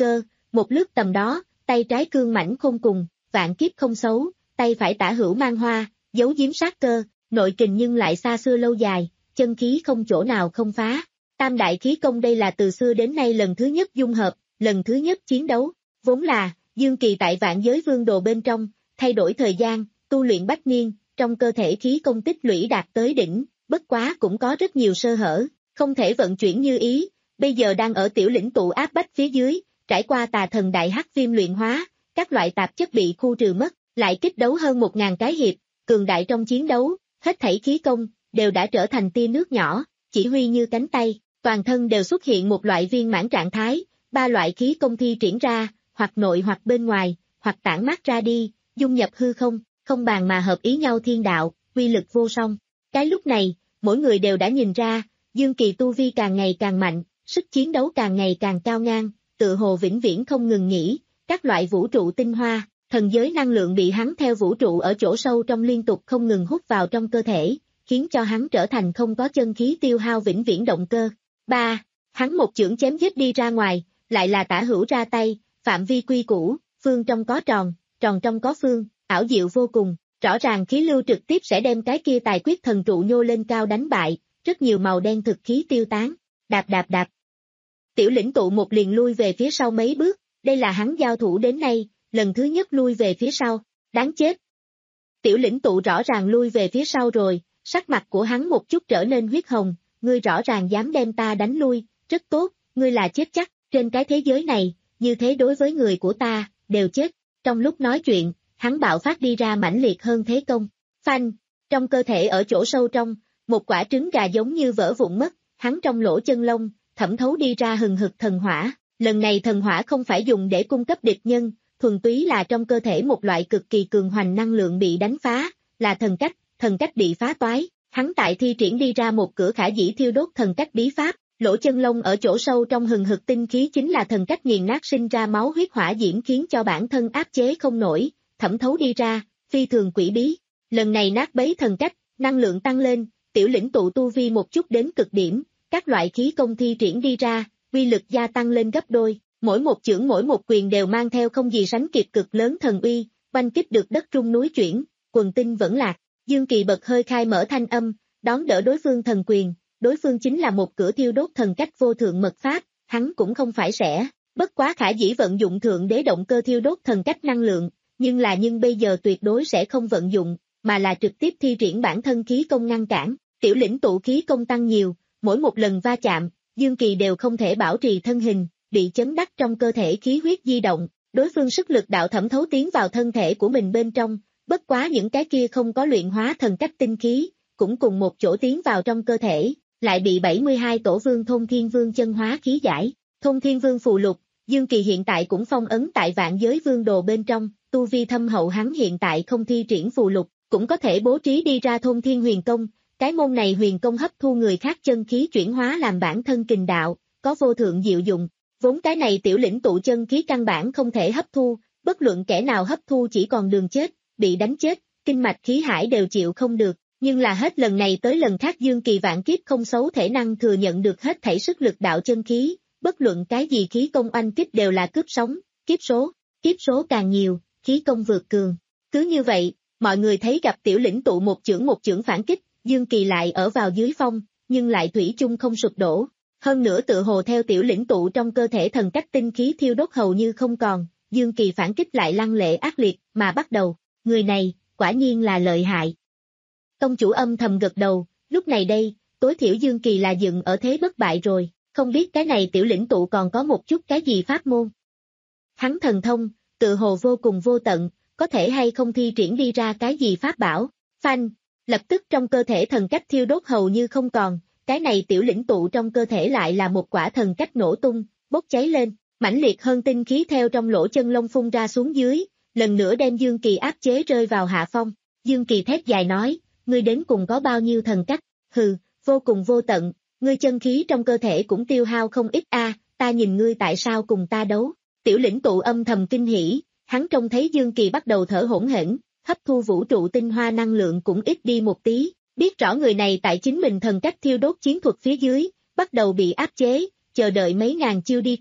một lướt tầm đó, tay trái cương mãnh khôn cùng, vạn kiếp không xấu, tay phải tả hữu mang hoa, giấu giếm sát cơ, nội kình nhưng lại xa xưa lâu dài, chân khí không chỗ nào không phá. Tam đại khí công đây là từ xưa đến nay lần thứ nhất dung hợp, lần thứ nhất chiến đấu, vốn là, Dương Kỳ tại Vạn Giới Vương Đồ bên trong, thay đổi thời gian, tu luyện bách niên, trong cơ thể khí công tích lũy đạt tới đỉnh, bất quá cũng có rất nhiều sơ hở, không thể vận chuyển như ý, bây giờ đang ở tiểu lĩnh tụ áp bách phía dưới, trải qua tà thần đại hắc viêm luyện hóa, các loại tạp chất bị khu trừ mất, lại kích đấu hơn một ngàn cái hiệp, cường đại trong chiến đấu, hết thảy khí công, đều đã trở thành tia nước nhỏ, chỉ huy như cánh tay, toàn thân đều xuất hiện một loại viên mãn trạng thái, ba loại khí công thi triển ra, hoặc nội hoặc bên ngoài, hoặc tản mát ra đi, dung nhập hư không, không bàn mà hợp ý nhau thiên đạo, uy lực vô song. Cái lúc này, mỗi người đều đã nhìn ra, Dương Kỳ tu vi càng ngày càng mạnh, sức chiến đấu càng ngày càng cao ngang, tự hồ vĩnh viễn không ngừng nghỉ, các loại vũ trụ tinh hoa, thần giới năng lượng bị hắn theo vũ trụ ở chỗ sâu trong liên tục không ngừng hút vào trong cơ thể, khiến cho hắn trở thành không có chân khí tiêu hao vĩnh viễn động cơ. ba. Hắn một chưởng chém giết đi ra ngoài, lại là tả hữu ra tay, phạm vi quy củ, phương trong có tròn, tròn trong có phương, ảo diệu vô cùng, rõ ràng khí lưu trực tiếp sẽ đem cái kia tài quyết thần trụ nhô lên cao đánh bại, rất nhiều màu đen thực khí tiêu tán, đạp đạp đạp. Tiểu lĩnh tụ một liền lui về phía sau mấy bước, đây là hắn giao thủ đến nay, lần thứ nhất lui về phía sau, đáng chết. Tiểu lĩnh tụ rõ ràng lui về phía sau rồi, sắc mặt của hắn một chút trở nên huyết hồng, ngươi rõ ràng dám đem ta đánh lui, rất tốt, ngươi là chết chắc, trên cái thế giới này, như thế đối với người của ta, đều chết. Trong lúc nói chuyện, hắn bạo phát đi ra mãnh liệt hơn thế công, phanh, trong cơ thể ở chỗ sâu trong, một quả trứng gà giống như vỡ vụn mất, hắn trong lỗ chân lông, thẩm thấu đi ra hừng hực thần hỏa, lần này thần hỏa không phải dùng để cung cấp địch nhân, thuần túy là trong cơ thể một loại cực kỳ cường hoành năng lượng bị đánh phá, là thần cách, thần cách bị phá toái, hắn tại thi triển đi ra một cửa khả dĩ thiêu đốt thần cách bí pháp, lỗ chân lông ở chỗ sâu trong hừng hực tinh khí chính là thần cách nghiền nát sinh ra máu huyết hỏa diễm khiến cho bản thân áp chế không nổi, thẩm thấu đi ra, phi thường quỷ bí, lần này nát bấy thần cách, năng lượng tăng lên, tiểu lĩnh tụ tu vi một chút đến cực điểm, các loại khí công thi triển đi ra, uy lực gia tăng lên gấp đôi, mỗi một chưởng mỗi một quyền đều mang theo không gì sánh kịp cực lớn thần uy, oanh kích được đất rung núi chuyển, quần tinh vẫn lạc, Dương Kỳ bật hơi khai mở thanh âm, đón đỡ đối phương thần quyền, đối phương chính là một cửa thiêu đốt thần cách vô thượng mật pháp, hắn cũng không phải sẽ, bất quá khả dĩ vận dụng thượng đế động cơ thiêu đốt thần cách năng lượng, nhưng là nhưng bây giờ tuyệt đối sẽ không vận dụng, mà là trực tiếp thi triển bản thân khí công ngăn cản, tiểu lĩnh tụ khí công tăng nhiều, mỗi một lần va chạm, Dương Kỳ đều không thể bảo trì thân hình, bị chấn đắc trong cơ thể khí huyết di động, đối phương sức lực đạo thẩm thấu tiến vào thân thể của mình bên trong, bất quá những cái kia không có luyện hóa thần cách tinh khí, cũng cùng một chỗ tiến vào trong cơ thể, lại bị bảy mươi hai tổ vương Thôn Thiên Vương chân hóa khí giải, Thôn Thiên Vương phù lục, Dương Kỳ hiện tại cũng phong ấn tại Vạn Giới Vương Đồ bên trong, tu vi thâm hậu hắn hiện tại không thi triển phù lục, cũng có thể bố trí đi ra Thôn Thiên Huyền Công, cái môn này huyền công hấp thu người khác chân khí chuyển hóa làm bản thân kình đạo, có vô thượng diệu dụng, vốn cái này tiểu lĩnh tụ chân khí căn bản không thể hấp thu, bất luận kẻ nào hấp thu chỉ còn đường chết, bị đánh chết, kinh mạch khí hải đều chịu không được, nhưng là hết lần này tới lần khác Dương Kỳ vạn kiếp không xấu thể năng thừa nhận được hết thảy sức lực đạo chân khí, bất luận cái gì khí công oanh kích đều là cướp sống, kiếp số, kiếp số càng nhiều, khí công vượt cường. Cứ như vậy, mọi người thấy gặp tiểu lĩnh tụ một chưởng một chưởng phản kích, Dương Kỳ lại ở vào dưới phong, nhưng lại thủy chung không sụp đổ. Hơn nữa tự hồ theo tiểu lĩnh tụ trong cơ thể thần cách tinh khí thiêu đốt hầu như không còn, Dương Kỳ phản kích lại lăng lệ ác liệt mà bắt đầu, người này, quả nhiên là lợi hại. Công chủ âm thầm gật đầu, lúc này đây, tối thiểu Dương Kỳ là dựng ở thế bất bại rồi, không biết cái này tiểu lĩnh tụ còn có một chút cái gì pháp môn. Hắn thần thông, tự hồ vô cùng vô tận, có thể hay không thi triển đi ra cái gì pháp bảo, phanh, lập tức trong cơ thể thần cách thiêu đốt hầu như không còn, cái này tiểu lĩnh tụ trong cơ thể lại là một quả thần cách nổ tung, bốc cháy lên, mãnh liệt hơn tinh khí theo trong lỗ chân lông phun ra xuống dưới, lần nữa đem Dương Kỳ áp chế rơi vào hạ phong, Dương Kỳ thét dài nói, ngươi đến cùng có bao nhiêu thần cách, hừ, vô cùng vô tận, ngươi chân khí trong cơ thể cũng tiêu hao không ít a, ta nhìn ngươi tại sao cùng ta đấu, tiểu lĩnh tụ âm thầm kinh hỉ, hắn trông thấy Dương Kỳ bắt đầu thở hổn hển, hấp thu vũ trụ tinh hoa năng lượng cũng ít đi một tí, biết rõ người này tại chính mình thần cách thiêu đốt chiến thuật phía dưới, bắt đầu bị áp chế, chờ đợi mấy ngàn chiêu đi qua,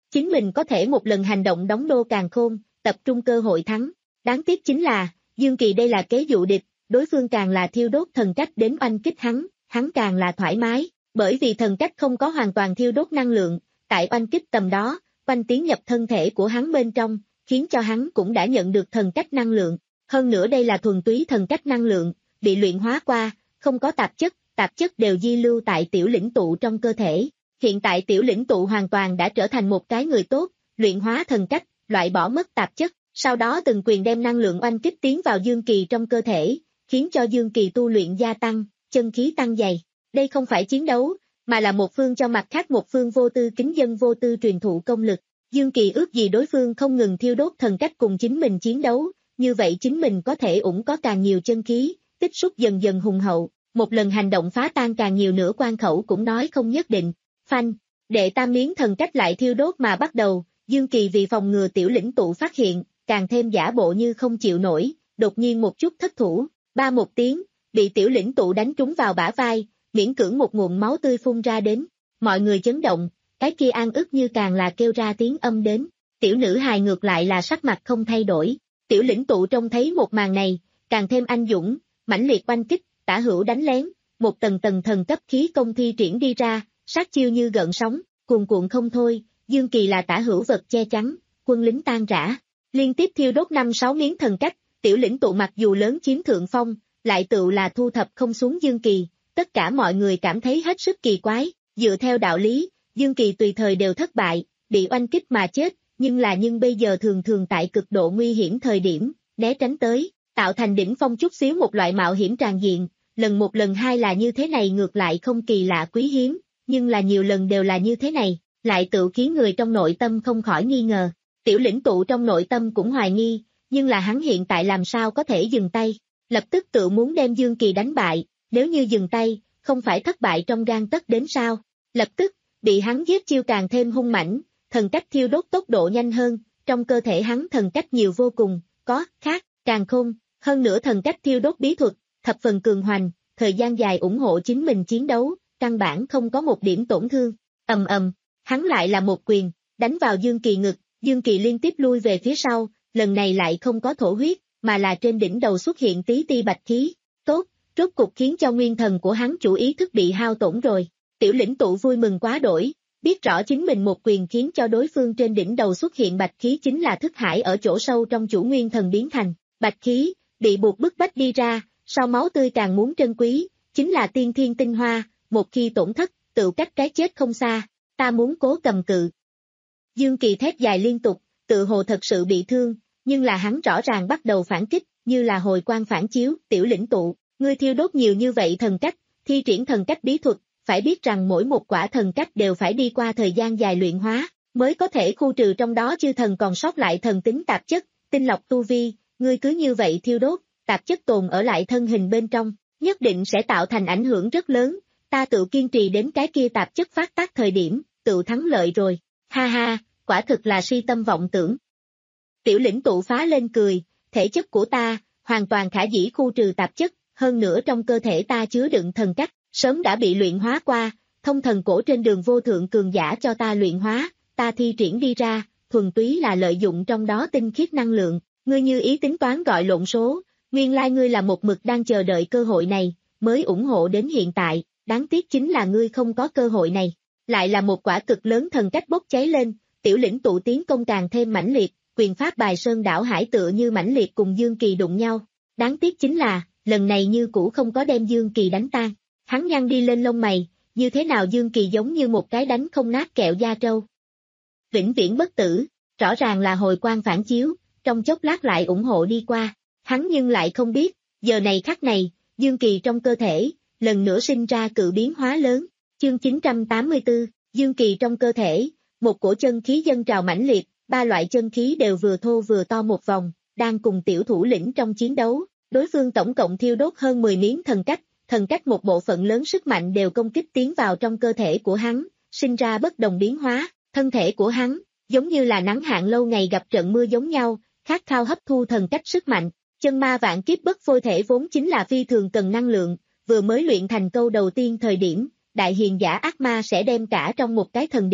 chính mình có thể một lần hành động đóng đô càn khôn, tập trung cơ hội thắng. Đáng tiếc chính là, Dương Kỳ đây là kế dụ địch, đối phương càng là thiêu đốt thần cách đến oanh kích hắn, hắn càng là thoải mái, bởi vì thần cách không có hoàn toàn thiêu đốt năng lượng, tại oanh kích tầm đó, oanh tiến nhập thân thể của hắn bên trong, khiến cho hắn cũng đã nhận được thần cách năng lượng. Hơn nữa đây là thuần túy thần cách năng lượng, bị luyện hóa qua, không có tạp chất, tạp chất đều di lưu tại tiểu lĩnh tụ trong cơ thể. Hiện tại tiểu lĩnh tụ hoàn toàn đã trở thành một cái người tốt, luyện hóa thần cách, loại bỏ mất tạp chất, sau đó từng quyền đem năng lượng oanh kích tiến vào Dương Kỳ trong cơ thể, khiến cho Dương Kỳ tu luyện gia tăng, chân khí tăng dày. Đây không phải chiến đấu, mà là một phương cho mặt khác một phương vô tư kính dân vô tư truyền thụ công lực. Dương Kỳ ước gì đối phương không ngừng thiêu đốt thần cách cùng chính mình chiến đấu, như vậy chính mình có thể ủng có càng nhiều chân khí, tích xúc dần dần hùng hậu, một lần hành động phá tan càng nhiều nửa quan khẩu cũng nói không nhất định. Phanh, đệ tam miếng thần cách lại thiêu đốt mà bắt đầu, Dương Kỳ vì phòng ngừa tiểu lĩnh tụ phát hiện, càng thêm giả bộ như không chịu nổi, đột nhiên một chút thất thủ, ba một tiếng, bị tiểu lĩnh tụ đánh trúng vào bả vai, miễn cưỡng một nguồn máu tươi phun ra đến, mọi người chấn động, cái kia An ức như càng là kêu ra tiếng âm đến, tiểu nữ hài ngược lại là sắc mặt không thay đổi, tiểu lĩnh tụ trông thấy một màn này, càng thêm anh dũng, mãnh liệt oanh kích, tả hữu đánh lén, một tầng tầng thần cấp khí công thi triển đi ra, sát chiêu như gợn sóng, cuồn cuộn không thôi, Dương Kỳ là tả hữu vật che chắn, quân lính tan rã, liên tiếp thiêu đốt năm sáu miếng thần cách, tiểu lĩnh tụ mặc dù lớn chiếm thượng phong, lại tự là thu thập không xuống Dương Kỳ, tất cả mọi người cảm thấy hết sức kỳ quái, dựa theo đạo lý, Dương Kỳ tùy thời đều thất bại, bị oanh kích mà chết, nhưng là nhưng bây giờ thường thường tại cực độ nguy hiểm thời điểm, né tránh tới, tạo thành đỉnh phong chút xíu một loại mạo hiểm tràn diện, lần một lần hai là như thế này ngược lại không kỳ lạ quý hiếm, nhưng là nhiều lần đều là như thế này, lại tự khiến người trong nội tâm không khỏi nghi ngờ. Tiểu lĩnh tụ trong nội tâm cũng hoài nghi, nhưng là hắn hiện tại làm sao có thể dừng tay, lập tức tự muốn đem Dương Kỳ đánh bại, nếu như dừng tay, không phải thất bại trong gang tấc đến sao, lập tức, bị hắn giết chiêu càng thêm hung mãnh, thần cách thiêu đốt tốc độ nhanh hơn, trong cơ thể hắn thần cách nhiều vô cùng, có, khác, càng khôn, hơn nữa thần cách thiêu đốt bí thuật, thập phần cường hoành, thời gian dài ủng hộ chính mình chiến đấu, căn bản không có một điểm tổn thương, ầm ầm, hắn lại là một quyền, đánh vào Dương Kỳ ngực, Dương Kỳ liên tiếp lui về phía sau, lần này lại không có thổ huyết, mà là trên đỉnh đầu xuất hiện tí ti bạch khí, tốt, rốt cục khiến cho nguyên thần của hắn chủ ý thức bị hao tổn rồi, tiểu lĩnh tụ vui mừng quá đổi, biết rõ chính mình một quyền khiến cho đối phương trên đỉnh đầu xuất hiện bạch khí chính là thức hải ở chỗ sâu trong chủ nguyên thần biến thành, bạch khí, bị buộc bức bách đi ra, sau máu tươi càng muốn trân quý, chính là tiên thiên tinh hoa, một khi tổn thất, tự cách cái chết không xa, ta muốn cố cầm cự. Dương Kỳ thét dài liên tục, tự hồ thật sự bị thương, nhưng là hắn rõ ràng bắt đầu phản kích, như là hồi quang phản chiếu, tiểu lĩnh tụ, ngươi thiêu đốt nhiều như vậy thần cách, thi triển thần cách bí thuật, phải biết rằng mỗi một quả thần cách đều phải đi qua thời gian dài luyện hóa, mới có thể khu trừ trong đó chư thần còn sót lại thần tính tạp chất, tinh lọc tu vi, ngươi cứ như vậy thiêu đốt, tạp chất tồn ở lại thân hình bên trong, nhất định sẽ tạo thành ảnh hưởng rất lớn, ta tự kiên trì đến cái kia tạp chất phát tác thời điểm, tự thắng lợi rồi, ha ha, quả thực là si tâm vọng tưởng. Tiểu lĩnh tụ phá lên cười, thể chất của ta, hoàn toàn khả dĩ khu trừ tạp chất, hơn nữa trong cơ thể ta chứa đựng thần cách, sớm đã bị luyện hóa qua, thông thần cổ trên đường vô thượng cường giả cho ta luyện hóa, ta thi triển đi ra, thuần túy là lợi dụng trong đó tinh khiết năng lượng, ngươi như ý tính toán gọi lộn số, nguyên lai ngươi là một mực đang chờ đợi cơ hội này, mới ủng hộ đến hiện tại, đáng tiếc chính là ngươi không có cơ hội này, lại là một quả cực lớn thần cách bốc cháy lên, tiểu lĩnh tụ tiến công càng thêm mãnh liệt, quyền pháp bài sơn đảo hải tựa như mãnh liệt cùng Dương Kỳ đụng nhau, đáng tiếc chính là, lần này như cũ không có đem Dương Kỳ đánh tan, hắn nhăn đi lên lông mày, như thế nào Dương Kỳ giống như một cái đánh không nát kẹo da trâu. Vĩnh viễn bất tử, rõ ràng là hồi quang phản chiếu, trong chốc lát lại ủng hộ đi qua, hắn nhưng lại không biết, giờ này khắc này, Dương Kỳ trong cơ thể, lần nữa sinh ra cự biến hóa lớn, chương chín trăm tám mươi tư, Dương Kỳ trong cơ thể, một cổ chân khí dâng trào mãnh liệt, ba loại chân khí đều vừa thô vừa to một vòng, đang cùng tiểu thủ lĩnh trong chiến đấu, đối phương tổng cộng thiêu đốt hơn mười miếng thần cách, thần cách một bộ phận lớn sức mạnh đều công kích tiến vào trong cơ thể của hắn, sinh ra bất đồng biến hóa, thân thể của hắn, giống như là nắng hạn lâu ngày gặp trận mưa giống nhau, khát khao hấp thu thần cách sức mạnh, chân ma vạn kiếp bất phôi thể vốn chính là phi thường cần năng lượng, vừa mới luyện thành câu đầu tiên thời điểm, đại hiền giả ác ma sẽ đem cả trong một cái thần điện,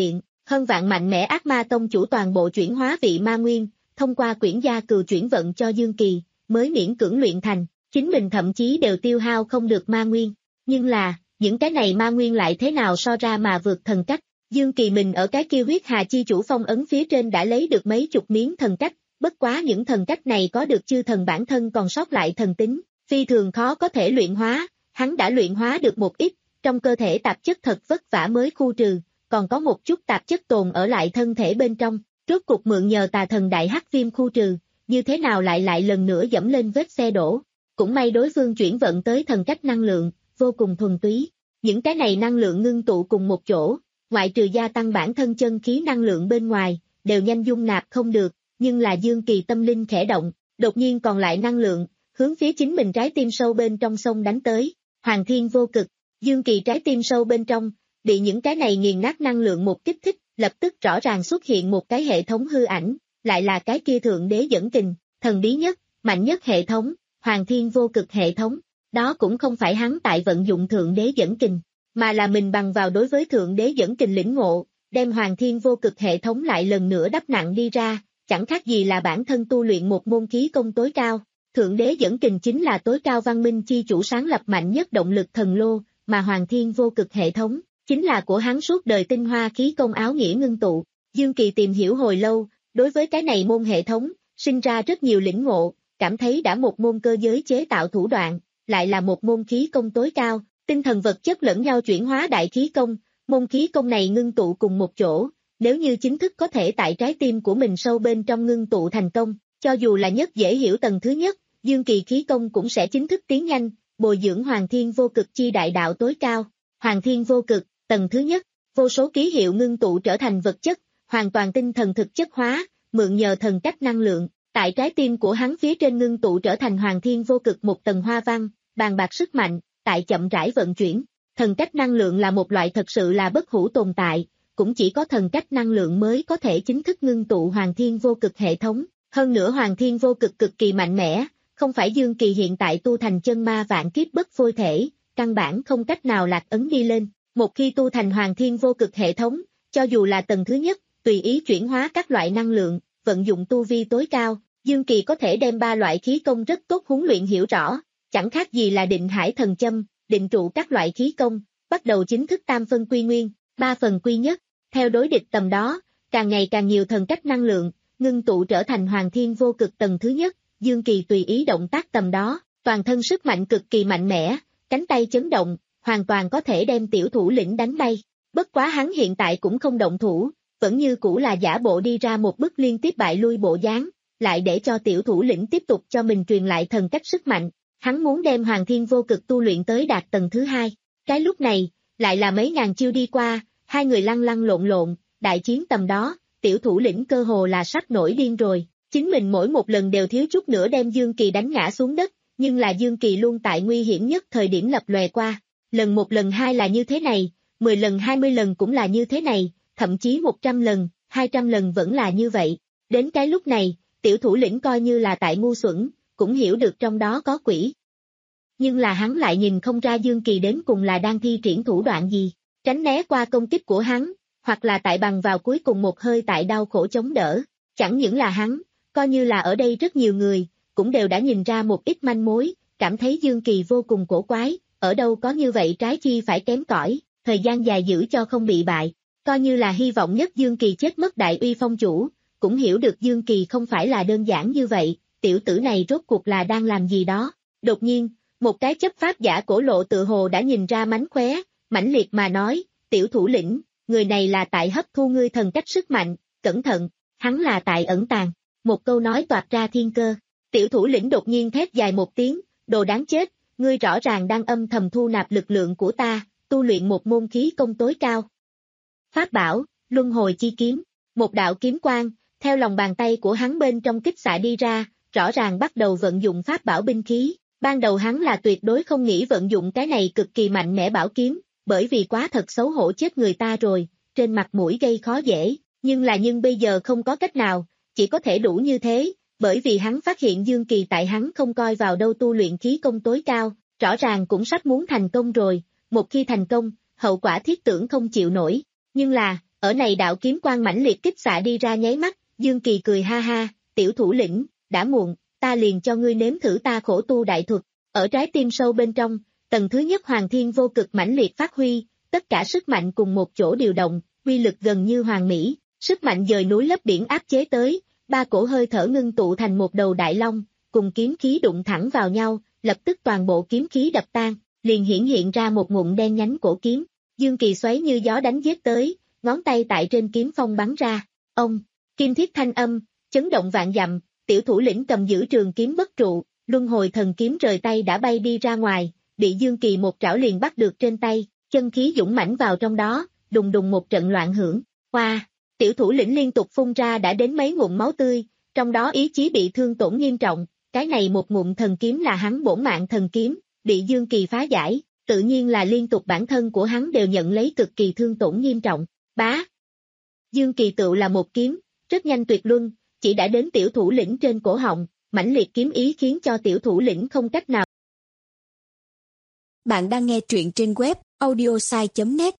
Hơn vạn mạnh mẽ ác ma tông chủ toàn bộ chuyển hóa vị ma nguyên, thông qua quyển gia cừu chuyển vận cho Dương Kỳ, mới miễn cưỡng luyện thành, chính mình thậm chí đều tiêu hao không được ma nguyên. Nhưng là, những cái này ma nguyên lại thế nào so ra mà vượt thần cách, Dương Kỳ mình ở cái kia huyết hà chi chủ phong ấn phía trên đã lấy được mấy chục miếng thần cách, bất quá những thần cách này có được chư thần bản thân còn sót lại thần tính, phi thường khó có thể luyện hóa, hắn đã luyện hóa được một ít, trong cơ thể tạp chất thật vất vả mới khu trừ, còn có một chút tạp chất tồn ở lại thân thể bên trong, rốt cục mượn nhờ tà thần đại hắc viêm khu trừ, như thế nào lại lại lần nữa dẫm lên vết xe đổ. Cũng may đối phương chuyển vận tới thần cách năng lượng, vô cùng thuần túy. Những cái này năng lượng ngưng tụ cùng một chỗ, ngoại trừ gia tăng bản thân chân khí năng lượng bên ngoài, đều nhanh dung nạp không được, nhưng là Dương Kỳ tâm linh khẽ động, đột nhiên còn lại năng lượng, hướng phía chính mình trái tim sâu bên trong sông đánh tới, Hoàng Thiên Vô Cực, Dương Kỳ trái tim sâu bên trong, bị những cái này nghiền nát năng lượng một kích thích, lập tức rõ ràng xuất hiện một cái hệ thống hư ảnh, lại là cái kia thượng đế dẫn kình, thần bí nhất, mạnh nhất hệ thống, Hoàng Thiên Vô Cực hệ thống, đó cũng không phải hắn tại vận dụng thượng đế dẫn kình, mà là mình bằng vào đối với thượng đế dẫn kình lĩnh ngộ, đem Hoàng Thiên Vô Cực hệ thống lại lần nữa đắp nặng đi ra, chẳng khác gì là bản thân tu luyện một môn khí công tối cao. Thượng đế dẫn kình chính là tối cao văn minh chi chủ sáng lập mạnh nhất động lực thần lô, mà Hoàng Thiên Vô Cực hệ thống, chính là của hắn suốt đời tinh hoa khí công áo nghĩa ngưng tụ. Dương Kỳ tìm hiểu hồi lâu, đối với cái này môn hệ thống, sinh ra rất nhiều lĩnh ngộ, cảm thấy đã một môn cơ giới chế tạo thủ đoạn, lại là một môn khí công tối cao, tinh thần vật chất lẫn nhau chuyển hóa đại khí công, môn khí công này ngưng tụ cùng một chỗ, nếu như chính thức có thể tại trái tim của mình sâu bên trong ngưng tụ thành công, cho dù là nhất dễ hiểu tầng thứ nhất, Dương Kỳ khí công cũng sẽ chính thức tiến nhanh, bồi dưỡng Hoàng Thiên Vô Cực chi đại đạo tối cao. Hoàng Thiên Vô Cực, tầng thứ nhất, vô số ký hiệu ngưng tụ trở thành vật chất, hoàn toàn tinh thần thực chất hóa, mượn nhờ thần cách năng lượng, tại trái tim của hắn phía trên ngưng tụ trở thành Hoàng Thiên Vô Cực một tầng hoa văn, bàn bạc sức mạnh, tại chậm rãi vận chuyển. Thần cách năng lượng là một loại thật sự là bất hủ tồn tại, cũng chỉ có thần cách năng lượng mới có thể chính thức ngưng tụ Hoàng Thiên Vô Cực hệ thống, hơn nữa Hoàng Thiên Vô Cực cực kỳ mạnh mẽ, không phải Dương Kỳ hiện tại tu thành chân ma vạn kiếp bất phôi thể, căn bản không cách nào lạc ấn đi lên, một khi tu thành Hoàng Thiên Vô Cực hệ thống, cho dù là tầng thứ nhất, tùy ý chuyển hóa các loại năng lượng, vận dụng tu vi tối cao, Dương Kỳ có thể đem ba loại khí công rất tốt huấn luyện hiểu rõ, chẳng khác gì là định hải thần châm, định trụ các loại khí công, bắt đầu chính thức tam phân quy nguyên, ba phần quy nhất, theo đối địch tầm đó, càng ngày càng nhiều thần cách năng lượng, ngưng tụ trở thành Hoàng Thiên Vô Cực tầng thứ nhất, Dương Kỳ tùy ý động tác tầm đó, toàn thân sức mạnh cực kỳ mạnh mẽ, cánh tay chấn động, hoàn toàn có thể đem tiểu thủ lĩnh đánh bay, bất quá hắn hiện tại cũng không động thủ, vẫn như cũ là giả bộ đi ra một bức liên tiếp bại lui bộ dáng, lại để cho tiểu thủ lĩnh tiếp tục cho mình truyền lại thần cách sức mạnh, hắn muốn đem Hoàng Thiên Vô Cực tu luyện tới đạt tầng thứ hai, cái lúc này, lại là mấy ngàn chiêu đi qua, hai người lăn lăn lộn lộn, đại chiến tầm đó, tiểu thủ lĩnh cơ hồ là sắp nổi điên rồi, chính mình mỗi một lần đều thiếu chút nữa đem Dương Kỳ đánh ngã xuống đất, nhưng là Dương Kỳ luôn tại nguy hiểm nhất thời điểm lập lòe qua, lần một lần hai là như thế này, mười lần hai mươi lần cũng là như thế này, thậm chí một trăm lần, hai trăm lần vẫn là như vậy, đến cái lúc này, tiểu thủ lĩnh coi như là tại ngu xuẩn, cũng hiểu được trong đó có quỷ. Nhưng là hắn lại nhìn không ra Dương Kỳ đến cùng là đang thi triển thủ đoạn gì, tránh né qua công kích của hắn, hoặc là tại bằng vào cuối cùng một hơi tại đau khổ chống đỡ, chẳng những là hắn, coi như là ở đây rất nhiều người, cũng đều đã nhìn ra một ít manh mối, cảm thấy Dương Kỳ vô cùng cổ quái, ở đâu có như vậy trái chi phải kém cỏi, thời gian dài giữ cho không bị bại, coi như là hy vọng nhất Dương Kỳ chết mất đại uy phong chủ, cũng hiểu được Dương Kỳ không phải là đơn giản như vậy, tiểu tử này rốt cuộc là đang làm gì đó, đột nhiên, một cái chấp pháp giả cổ lộ tự hồ đã nhìn ra mánh khóe, mãnh liệt mà nói, tiểu thủ lĩnh, người này là tại hấp thu ngươi thần cách sức mạnh, cẩn thận, hắn là tại ẩn tàng, một câu nói toạc ra thiên cơ, tiểu thủ lĩnh đột nhiên thét dài một tiếng, đồ đáng chết, ngươi rõ ràng đang âm thầm thu nạp lực lượng của ta, tu luyện một môn khí công tối cao. Pháp bảo, luân hồi chi kiếm, một đạo kiếm quang, theo lòng bàn tay của hắn bên trong kích xạ đi ra, rõ ràng bắt đầu vận dụng pháp bảo binh khí, ban đầu hắn là tuyệt đối không nghĩ vận dụng cái này cực kỳ mạnh mẽ bảo kiếm, bởi vì quá thật xấu hổ chết người ta rồi, trên mặt mũi gây khó dễ, nhưng là nhưng bây giờ không có cách nào, chỉ có thể đủ như thế, bởi vì hắn phát hiện Dương Kỳ tại hắn không coi vào đâu tu luyện khí công tối cao, rõ ràng cũng sắp muốn thành công rồi, một khi thành công, hậu quả thiết tưởng không chịu nổi, nhưng là, Ở này đạo kiếm quang mãnh liệt kích xạ đi ra nháy mắt, Dương Kỳ cười ha ha, tiểu thủ lĩnh, đã muộn, ta liền cho ngươi nếm thử ta khổ tu đại thuật. Ở trái tim sâu bên trong, tầng thứ nhất Hoàng Thiên vô cực mãnh liệt phát huy, tất cả sức mạnh cùng một chỗ điều động, uy lực gần như hoàn mỹ, sức mạnh dời núi lấp biển áp chế tới, ba cổ hơi thở ngưng tụ thành một đầu đại long, cùng kiếm khí đụng thẳng vào nhau, lập tức toàn bộ kiếm khí đập tan, liền hiển hiện ra một ngụm đen nhánh cổ kiếm. Dương Kỳ xoáy như gió đánh giết tới, ngón tay tại trên kiếm phong bắn ra, ông, kim thiết thanh âm, chấn động vạn dặm, tiểu thủ lĩnh cầm giữ trường kiếm bất trụ, luân hồi thần kiếm rời tay đã bay đi ra ngoài, bị Dương Kỳ một trảo liền bắt được trên tay, chân khí dũng mãnh vào trong đó, đùng đùng một trận loạn hưởng, hoa, tiểu thủ lĩnh liên tục phun ra đã đến mấy ngụm máu tươi, trong đó ý chí bị thương tổn nghiêm trọng, cái này một ngụm thần kiếm là hắn bổn mạng thần kiếm, bị Dương Kỳ phá giải, tự nhiên là liên tục bản thân của hắn đều nhận lấy cực kỳ thương tổn nghiêm trọng, bá. Dương Kỳ tựu là một kiếm, rất nhanh tuyệt luân, chỉ đã đến tiểu thủ lĩnh trên cổ họng, mãnh liệt kiếm ý khiến cho tiểu thủ lĩnh không cách nào. Bạn đang nghe truyện trên web audiosai chấm net.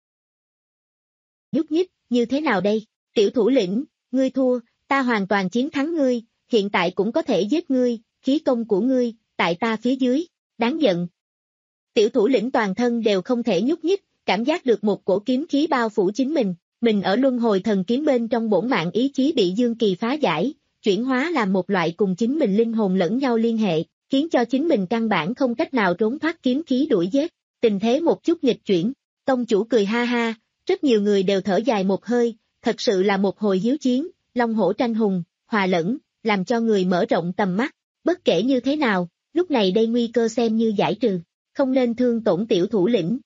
Nhúc nhích, như thế nào đây? Tiểu thủ lĩnh, ngươi thua, ta hoàn toàn chiến thắng ngươi, hiện tại cũng có thể giết ngươi, khí công của ngươi, tại ta phía dưới, đáng giận. Tiểu thủ lĩnh toàn thân đều không thể nhúc nhích, cảm giác được một cổ kiếm khí bao phủ chính mình, mình ở luân hồi thần kiếm bên trong bổn mạng ý chí bị Dương Kỳ phá giải, chuyển hóa làm một loại cùng chính mình linh hồn lẫn nhau liên hệ, khiến cho chính mình căn bản không cách nào trốn thoát kiếm khí đuổi giết, tình thế một chút nghịch chuyển, tông chủ cười ha ha, rất nhiều người đều thở dài một hơi, thật sự là một hồi hiếu chiến, long hổ tranh hùng, hòa lẫn, làm cho người mở rộng tầm mắt, bất kể như thế nào, lúc này đây nguy cơ xem như giải trừ, không nên thương tổn tiểu thủ lĩnh.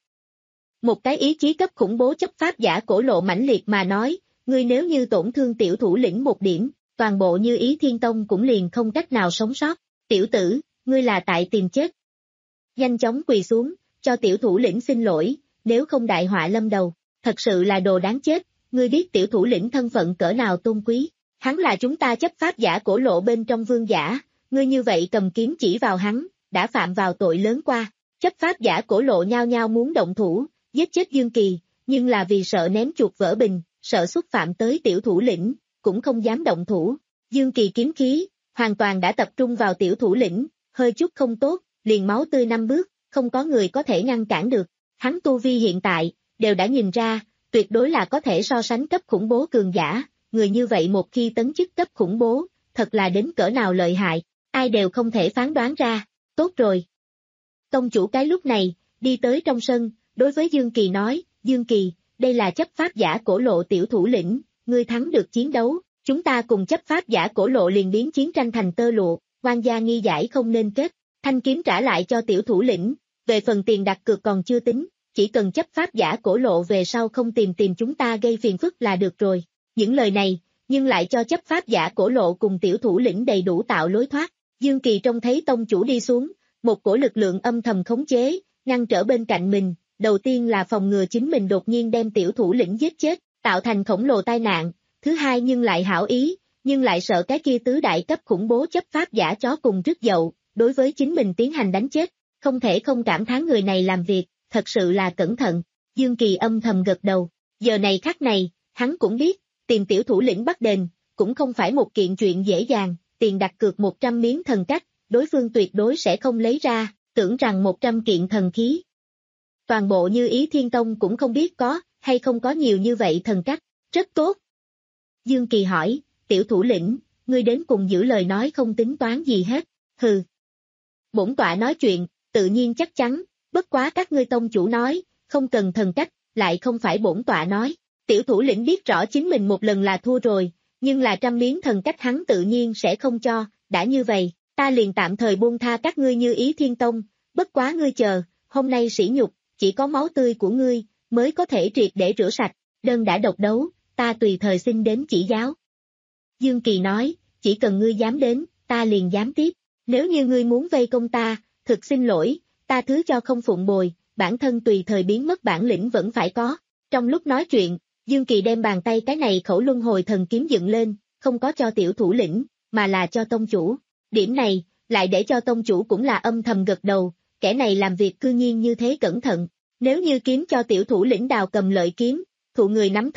Một cái ý chí cấp khủng bố chấp pháp giả cổ lộ mãnh liệt mà nói, ngươi nếu như tổn thương tiểu thủ lĩnh một điểm, toàn bộ Như Ý Thiên Tông cũng liền không cách nào sống sót, tiểu tử, ngươi là tại tìm chết. Nhanh chóng quỳ xuống, cho tiểu thủ lĩnh xin lỗi, nếu không đại họa lâm đầu, thật sự là đồ đáng chết, ngươi biết tiểu thủ lĩnh thân phận cỡ nào tôn quý, hắn là chúng ta chấp pháp giả cổ lộ bên trong vương giả, ngươi như vậy cầm kiếm chỉ vào hắn, đã phạm vào tội lớn qua, chấp pháp giả cổ lộ nhao nhao muốn động thủ, giết chết Dương Kỳ, nhưng là vì sợ ném chuột vỡ bình, sợ xúc phạm tới tiểu thủ lĩnh, cũng không dám động thủ. Dương Kỳ kiếm khí, hoàn toàn đã tập trung vào tiểu thủ lĩnh, hơi chút không tốt, liền máu tươi năm bước, không có người có thể ngăn cản được. Hắn tu vi hiện tại, đều đã nhìn ra, tuyệt đối là có thể so sánh cấp khủng bố cường giả, người như vậy một khi tấn chức cấp khủng bố, thật là đến cỡ nào lợi hại, ai đều không thể phán đoán ra, tốt rồi. Tông chủ cái lúc này, đi tới trong sân, đối với Dương Kỳ nói, Dương Kỳ, đây là chấp pháp giả cổ lộ tiểu thủ lĩnh, ngươi thắng được chiến đấu, chúng ta cùng chấp pháp giả cổ lộ liền biến chiến tranh thành tơ lụa, oan gia nghi giải không nên kết, thanh kiếm trả lại cho tiểu thủ lĩnh, về phần tiền đặt cược còn chưa tính, chỉ cần chấp pháp giả cổ lộ về sau không tìm tìm chúng ta gây phiền phức là được rồi. Những lời này, nhưng lại cho chấp pháp giả cổ lộ cùng tiểu thủ lĩnh đầy đủ tạo lối thoát. Dương Kỳ trông thấy tông chủ đi xuống, một cổ lực lượng âm thầm khống chế, ngăn trở bên cạnh mình, đầu tiên là phòng ngừa chính mình đột nhiên đem tiểu thủ lĩnh giết chết, tạo thành khổng lồ tai nạn, thứ hai nhưng lại hảo ý, nhưng lại sợ cái kia tứ đại cấp khủng bố chấp pháp giả chó cùng rứt dậu, đối với chính mình tiến hành đánh chết, không thể không cảm thán người này làm việc, thật sự là cẩn thận. Dương Kỳ âm thầm gật đầu, giờ này khắc này, hắn cũng biết, tìm tiểu thủ lĩnh bắt đền, cũng không phải một kiện chuyện dễ dàng, tiền đặt cược một trăm miếng thần cách, đối phương tuyệt đối sẽ không lấy ra, tưởng rằng một trăm kiện thần khí. Toàn bộ Như Ý Thiên Tông cũng không biết có, hay không có nhiều như vậy thần cách, rất tốt. Dương Kỳ hỏi, tiểu thủ lĩnh, ngươi đến cùng giữ lời nói không tính toán gì hết, hừ. Bổn tọa nói chuyện, tự nhiên chắc chắn, bất quá các ngươi tông chủ nói, không cần thần cách, lại không phải bổn tọa nói. Tiểu thủ lĩnh biết rõ chính mình một lần là thua rồi, nhưng là trăm miếng thần cách hắn tự nhiên sẽ không cho, đã như vậy, ta liền tạm thời buông tha các ngươi Như Ý Thiên Tông, bất quá ngươi chờ, hôm nay sỉ nhục, chỉ có máu tươi của ngươi, mới có thể triệt để rửa sạch, đơn đã độc đấu, ta tùy thời xin đến chỉ giáo. Dương Kỳ nói, chỉ cần ngươi dám đến, ta liền dám tiếp, nếu như ngươi muốn vây công ta, thực xin lỗi, ta thứ cho không phụng bồi, bản thân tùy thời biến mất bản lĩnh vẫn phải có. Trong lúc nói chuyện, Dương Kỳ đem bàn tay cái này khẩu luân hồi thần kiếm dựng lên, không có cho tiểu thủ lĩnh, mà là cho tông chủ. Điểm này, lại để cho tông chủ cũng là âm thầm gật đầu, kẻ này làm việc cư nhiên như thế cẩn thận. Nếu như kiếm cho tiểu thủ lĩnh đào cầm lợi kiếm, thụ người nắm thóp,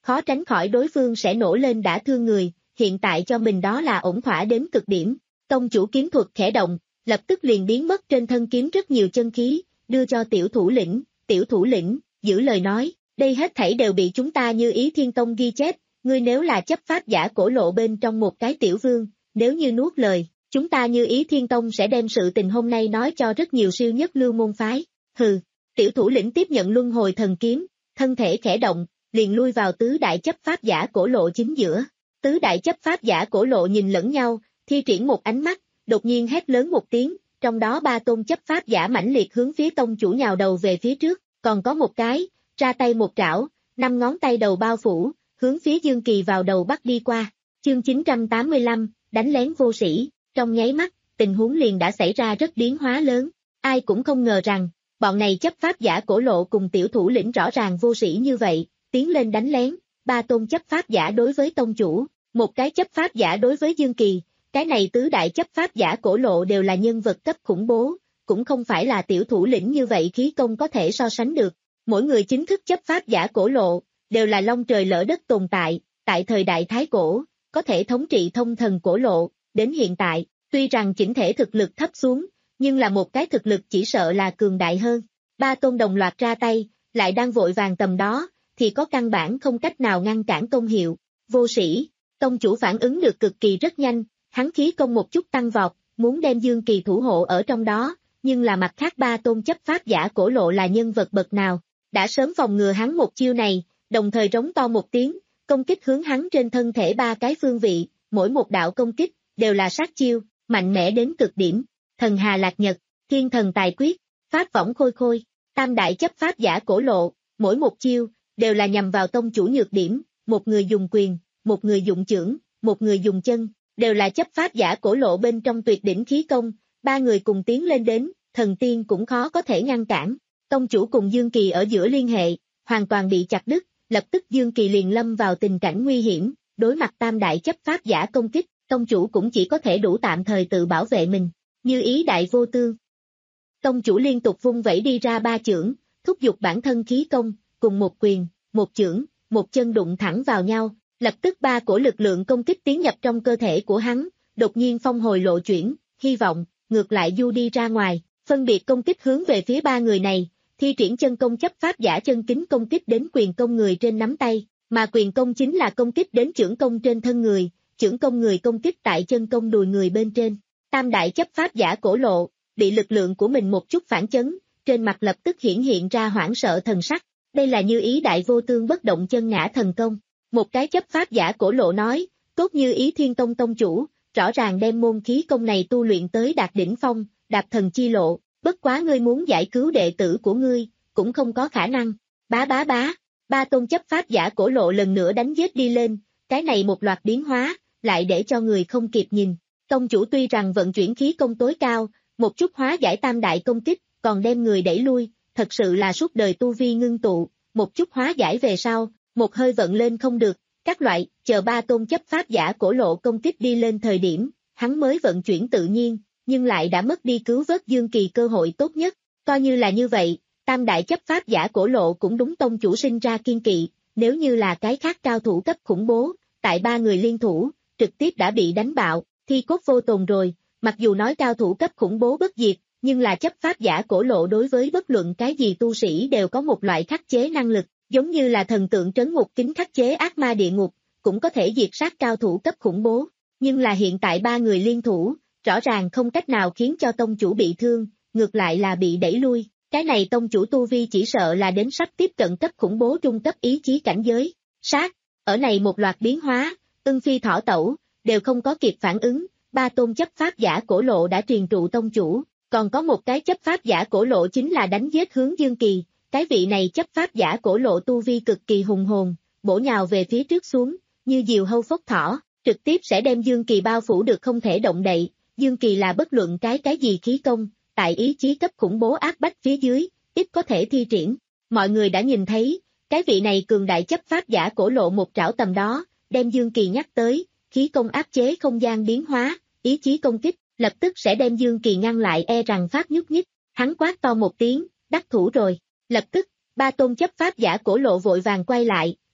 khó tránh khỏi đối phương sẽ nổ lên đả thương người, hiện tại cho mình đó là ổn thỏa đến cực điểm. Tông chủ kiếm thuật khẽ động, lập tức liền biến mất trên thân kiếm rất nhiều chân khí, đưa cho tiểu thủ lĩnh, tiểu thủ lĩnh, giữ lời nói, đây hết thảy đều bị chúng ta Như Ý Thiên Tông ghi chép, ngươi nếu là chấp pháp giả cổ lộ bên trong một cái tiểu vương, nếu như nuốt lời, chúng ta Như Ý Thiên Tông sẽ đem sự tình hôm nay nói cho rất nhiều siêu nhất lưu môn phái. Hừ, tiểu thủ lĩnh tiếp nhận luân hồi thần kiếm, thân thể khẽ động, liền lui vào tứ đại chấp pháp giả cổ lộ chính giữa. Tứ đại chấp pháp giả cổ lộ nhìn lẫn nhau, thi triển một ánh mắt, đột nhiên hét lớn một tiếng, trong đó ba tôn chấp pháp giả mãnh liệt hướng phía tông chủ nhào đầu về phía trước, còn có một cái, ra tay một trảo, năm ngón tay đầu bao phủ, hướng phía Dương Kỳ vào đầu bắt đi qua. Chương chín trăm tám mươi lăm, đánh lén vô sĩ, trong nháy mắt, tình huống liền đã xảy ra rất biến hóa lớn, ai cũng không ngờ rằng, bọn này chấp pháp giả cổ lộ cùng tiểu thủ lĩnh rõ ràng vô sĩ như vậy, tiến lên đánh lén, ba tôn chấp pháp giả đối với tông chủ, một cái chấp pháp giả đối với Dương Kỳ, cái này tứ đại chấp pháp giả cổ lộ đều là nhân vật cấp khủng bố, cũng không phải là tiểu thủ lĩnh như vậy khí công có thể so sánh được, mỗi người chính thức chấp pháp giả cổ lộ, đều là long trời lỡ đất tồn tại, tại thời đại Thái Cổ, có thể thống trị thông thần cổ lộ, đến hiện tại, tuy rằng chỉnh thể thực lực thấp xuống, nhưng là một cái thực lực chỉ sợ là cường đại hơn. Ba tôn đồng loạt ra tay, lại đang vội vàng tầm đó, thì có căn bản không cách nào ngăn cản công hiệu. Vô sĩ, tông chủ phản ứng được cực kỳ rất nhanh, hắn khí công một chút tăng vọt, muốn đem Dương Kỳ thủ hộ ở trong đó, nhưng là mặt khác ba tôn chấp pháp giả cổ lộ là nhân vật bậc nào, đã sớm phòng ngừa hắn một chiêu này, đồng thời rống to một tiếng, công kích hướng hắn trên thân thể ba cái phương vị, mỗi một đạo công kích, đều là sát chiêu, mạnh mẽ đến cực điểm. Thần Hà Lạc Nhật, Thiên Thần Tài Quyết, Pháp Võng Khôi Khôi, tam đại chấp pháp giả cổ lộ, mỗi một chiêu, đều là nhằm vào tông chủ nhược điểm, một người dùng quyền, một người dùng chưởng, một người dùng chân, đều là chấp pháp giả cổ lộ bên trong tuyệt đỉnh khí công, ba người cùng tiến lên đến, thần tiên cũng khó có thể ngăn cản. Tông chủ cùng Dương Kỳ ở giữa liên hệ, hoàn toàn bị chặt đứt, lập tức Dương Kỳ liền lâm vào tình cảnh nguy hiểm, đối mặt tam đại chấp pháp giả công kích, tông chủ cũng chỉ có thể đủ tạm thời tự bảo vệ mình. Như Ý Đại Vô Tương, tông chủ liên tục vung vẩy đi ra ba chưởng, thúc giục bản thân khí công, cùng một quyền, một chưởng, một chân đụng thẳng vào nhau, lập tức ba cổ lực lượng công kích tiến nhập trong cơ thể của hắn, đột nhiên phong hồi lộ chuyển, hy vọng, ngược lại du đi ra ngoài, phân biệt công kích hướng về phía ba người này, thi triển chân công chấp pháp giả chân kính công kích đến quyền công người trên nắm tay, mà quyền công chính là công kích đến chưởng công trên thân người, chưởng công người công kích tại chân công đùi người bên trên. Tam đại chấp pháp giả cổ lộ, bị lực lượng của mình một chút phản chấn, trên mặt lập tức hiển hiện ra hoảng sợ thần sắc, đây là Như Ý Đại Vô Tương bất động chân ngã thần công. Một cái chấp pháp giả cổ lộ nói, tốt Như Ý Thiên Tông tông chủ, rõ ràng đem môn khí công này tu luyện tới đạt đỉnh phong, đạp thần chi lộ, bất quá ngươi muốn giải cứu đệ tử của ngươi, cũng không có khả năng. Bá bá bá, ba tôn chấp pháp giả cổ lộ lần nữa đánh giết đi lên, cái này một loạt biến hóa, lại để cho người không kịp nhìn. Tông chủ tuy rằng vận chuyển khí công tối cao, một chút hóa giải tam đại công kích, còn đem người đẩy lui, thật sự là suốt đời tu vi ngưng tụ, một chút hóa giải về sau, một hơi vận lên không được, các loại, chờ ba tôn chấp pháp giả cổ lộ công kích đi lên thời điểm, hắn mới vận chuyển tự nhiên, nhưng lại đã mất đi cứu vớt Dương Kỳ cơ hội tốt nhất, coi như là như vậy, tam đại chấp pháp giả cổ lộ cũng đúng tông chủ sinh ra kiên kỵ, nếu như là cái khác cao thủ cấp khủng bố, tại ba người liên thủ, trực tiếp đã bị đánh bạo, thi cốt vô tồn rồi, mặc dù nói cao thủ cấp khủng bố bất diệt, nhưng là chấp pháp giả cổ lộ đối với bất luận cái gì tu sĩ đều có một loại khắc chế năng lực, giống như là thần tượng trấn ngục kính khắc chế ác ma địa ngục, cũng có thể diệt sát cao thủ cấp khủng bố, nhưng là hiện tại ba người liên thủ, rõ ràng không cách nào khiến cho tông chủ bị thương, ngược lại là bị đẩy lui, cái này tông chủ tu vi chỉ sợ là đến sắp tiếp cận cấp khủng bố trung cấp ý chí cảnh giới, sát, ở này một loạt biến hóa, ưng phi thỏ tẩu, đều không có kịp phản ứng, ba tôn chấp pháp giả cổ lộ đã truyền trụ tông chủ, còn có một cái chấp pháp giả cổ lộ chính là đánh giết hướng Dương Kỳ, cái vị này chấp pháp giả cổ lộ tu vi cực kỳ hùng hồn, bổ nhào về phía trước xuống, như diều hâu phốc thỏ, trực tiếp sẽ đem Dương Kỳ bao phủ được không thể động đậy, Dương Kỳ là bất luận cái cái gì khí công, tại ý chí cấp khủng bố áp bách phía dưới, ít có thể thi triển, mọi người đã nhìn thấy, cái vị này cường đại chấp pháp giả cổ lộ một trảo tầm đó, đem Dương Kỳ nhắc tới, khí công áp chế không gian biến hóa, ý chí công kích, lập tức sẽ đem Dương Kỳ ngăn lại e rằng phát nhúc nhích, hắn quát to một tiếng, đắc thủ rồi, lập tức, ba tôn chấp pháp giả cổ lộ vội vàng quay lại,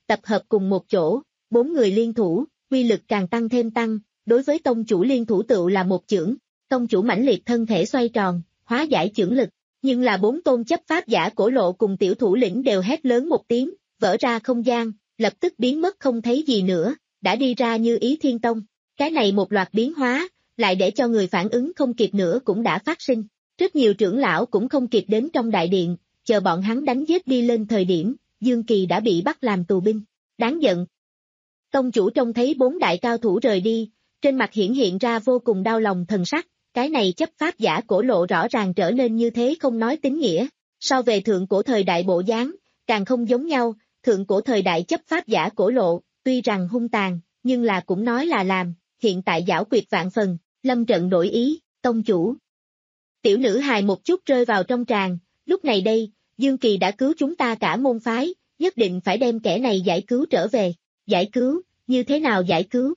tập hợp cùng một chỗ, bốn người liên thủ, uy lực càng tăng thêm tăng, đối với tông chủ liên thủ tựu là một chưởng, tông chủ mãnh liệt thân thể xoay tròn, hóa giải chưởng lực, nhưng là bốn tôn chấp pháp giả cổ lộ cùng tiểu thủ lĩnh đều hét lớn một tiếng, vỡ ra không gian, lập tức biến mất không thấy gì nữa, đã đi ra Như Ý Thiên Tông, cái này một loạt biến hóa, lại để cho người phản ứng không kịp nữa cũng đã phát sinh, rất nhiều trưởng lão cũng không kịp đến trong đại điện, chờ bọn hắn đánh giết đi lên thời điểm, Dương Kỳ đã bị bắt làm tù binh, đáng giận. Tông chủ trông thấy bốn đại cao thủ rời đi, trên mặt hiển hiện ra vô cùng đau lòng thần sắc, cái này chấp pháp giả cổ lộ rõ ràng trở nên như thế không nói tín nghĩa, so về thượng cổ thời đại bộ dáng, càng không giống nhau, thượng cổ thời đại chấp pháp giả cổ lộ, tuy rằng hung tàn, nhưng là cũng nói là làm, hiện tại giảo quyệt vạn phần, lâm trận đổi ý, tông chủ. Tiểu nữ hài một chút rơi vào trong tràn, lúc này đây, Dương Kỳ đã cứu chúng ta cả môn phái, nhất định phải đem kẻ này giải cứu trở về, giải cứu, như thế nào giải cứu?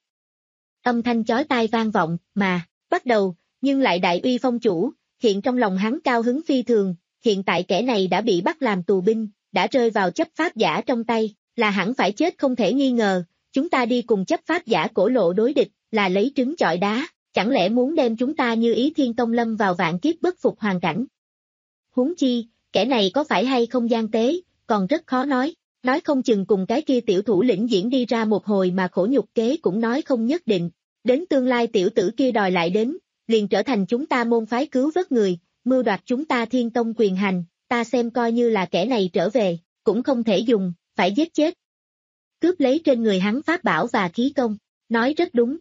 Âm thanh chói tai vang vọng, mà, bắt đầu, nhưng lại đại uy phong chủ, hiện trong lòng hắn cao hứng phi thường, hiện tại kẻ này đã bị bắt làm tù binh, đã rơi vào chấp pháp giả trong tay, là hẳn phải chết không thể nghi ngờ, chúng ta đi cùng chấp pháp giả cổ lộ đối địch, là lấy trứng chọi đá, chẳng lẽ muốn đem chúng ta Như Ý Thiên Tông lâm vào vạn kiếp bất phục hoàn cảnh? Huống chi, kẻ này có phải hay không gian tế, còn rất khó nói, nói không chừng cùng cái kia tiểu thủ lĩnh diễn đi ra một hồi mà khổ nhục kế cũng nói không nhất định, đến tương lai tiểu tử kia đòi lại đến, liền trở thành chúng ta môn phái cứu vớt người, mưu đoạt chúng ta Thiên Tông quyền hành, ta xem coi như là kẻ này trở về, cũng không thể dùng, phải giết chết. Cướp lấy trên người hắn pháp bảo và khí công, nói rất đúng.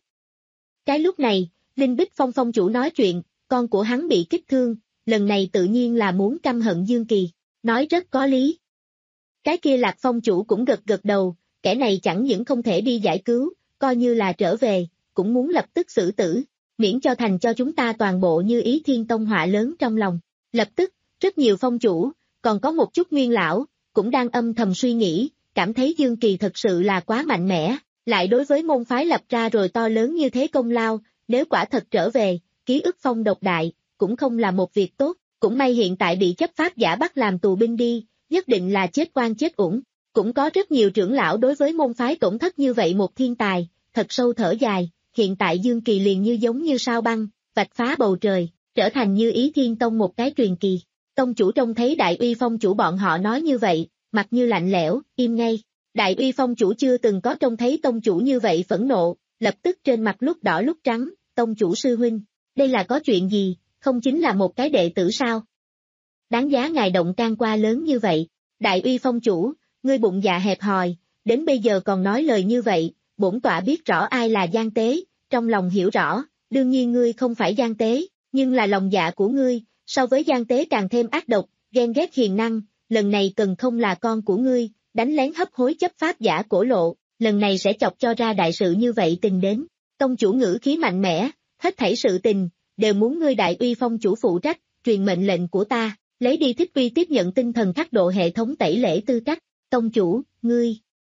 Cái lúc này, Linh Bích Phong phong chủ nói chuyện, con của hắn bị kích thương, lần này tự nhiên là muốn căm hận Dương Kỳ, nói rất có lý. Cái kia Lạc Phong chủ cũng gật gật đầu, kẻ này chẳng những không thể đi giải cứu, coi như là trở về, cũng muốn lập tức xử tử, miễn cho thành cho chúng ta toàn bộ Như Ý Thiên Tông họa lớn trong lòng. Lập tức, rất nhiều phong chủ, còn có một chút nguyên lão, cũng đang âm thầm suy nghĩ, cảm thấy Dương Kỳ thật sự là quá mạnh mẽ, lại đối với môn phái lập ra rồi to lớn như thế công lao, nếu quả thật trở về, ký ức phong độc đại, cũng không là một việc tốt, cũng may hiện tại bị chấp pháp giả bắt làm tù binh đi, nhất định là chết oan chết uổng. Cũng có rất nhiều trưởng lão đối với môn phái tổn thất như vậy một thiên tài, thật sâu thở dài, hiện tại Dương Kỳ liền như giống như sao băng, vạch phá bầu trời, trở thành Như Ý Thiên Tông một cái truyền kỳ. Tông chủ trông thấy Đại Uy Phong chủ bọn họ nói như vậy, mặt như lạnh lẽo, im ngay. Đại Uy Phong chủ chưa từng có trông thấy tông chủ như vậy phẫn nộ, lập tức trên mặt lúc đỏ lúc trắng, tông chủ sư huynh, đây là có chuyện gì, không chính là một cái đệ tử sao? Đáng giá ngài động can qua lớn như vậy, Đại Uy Phong chủ, ngươi bụng dạ hẹp hòi, đến bây giờ còn nói lời như vậy, bổn tọa biết rõ ai là gian tế, trong lòng hiểu rõ, đương nhiên ngươi không phải gian tế, nhưng là lòng dạ của ngươi, so với gian tế càng thêm ác độc, ghen ghét hiền năng, lần này cần không là con của ngươi, đánh lén hấp hối chấp pháp giả cổ lộ, lần này sẽ chọc cho ra đại sự như vậy tình đến. Tông chủ ngữ khí mạnh mẽ, hết thảy sự tình, đều muốn ngươi Đại Uy Phong chủ phụ trách, truyền mệnh lệnh của ta, lấy đi Thích Uy tiếp nhận tinh thần khắc độ hệ thống tẩy lễ tư cách. Tông chủ, ngươi.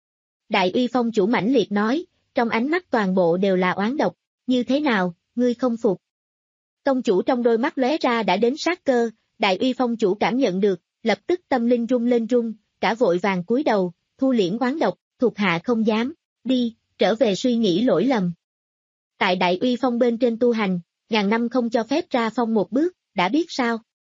Đại Uy Phong chủ mãnh liệt nói, trong ánh mắt toàn bộ đều là oán độc, như thế nào, ngươi không phục. Tông chủ trong đôi mắt lóe ra đã đến sát cơ, Đại Uy Phong chủ cảm nhận được, lập tức tâm linh rung lên rung, cả vội vàng cúi đầu, thu liễm oán độc, thuộc hạ không dám, đi, trở về suy nghĩ lỗi lầm. Tại Đại Uy Phong bên trên tu hành, ngàn năm không cho phép ra phong một bước, đã biết sao?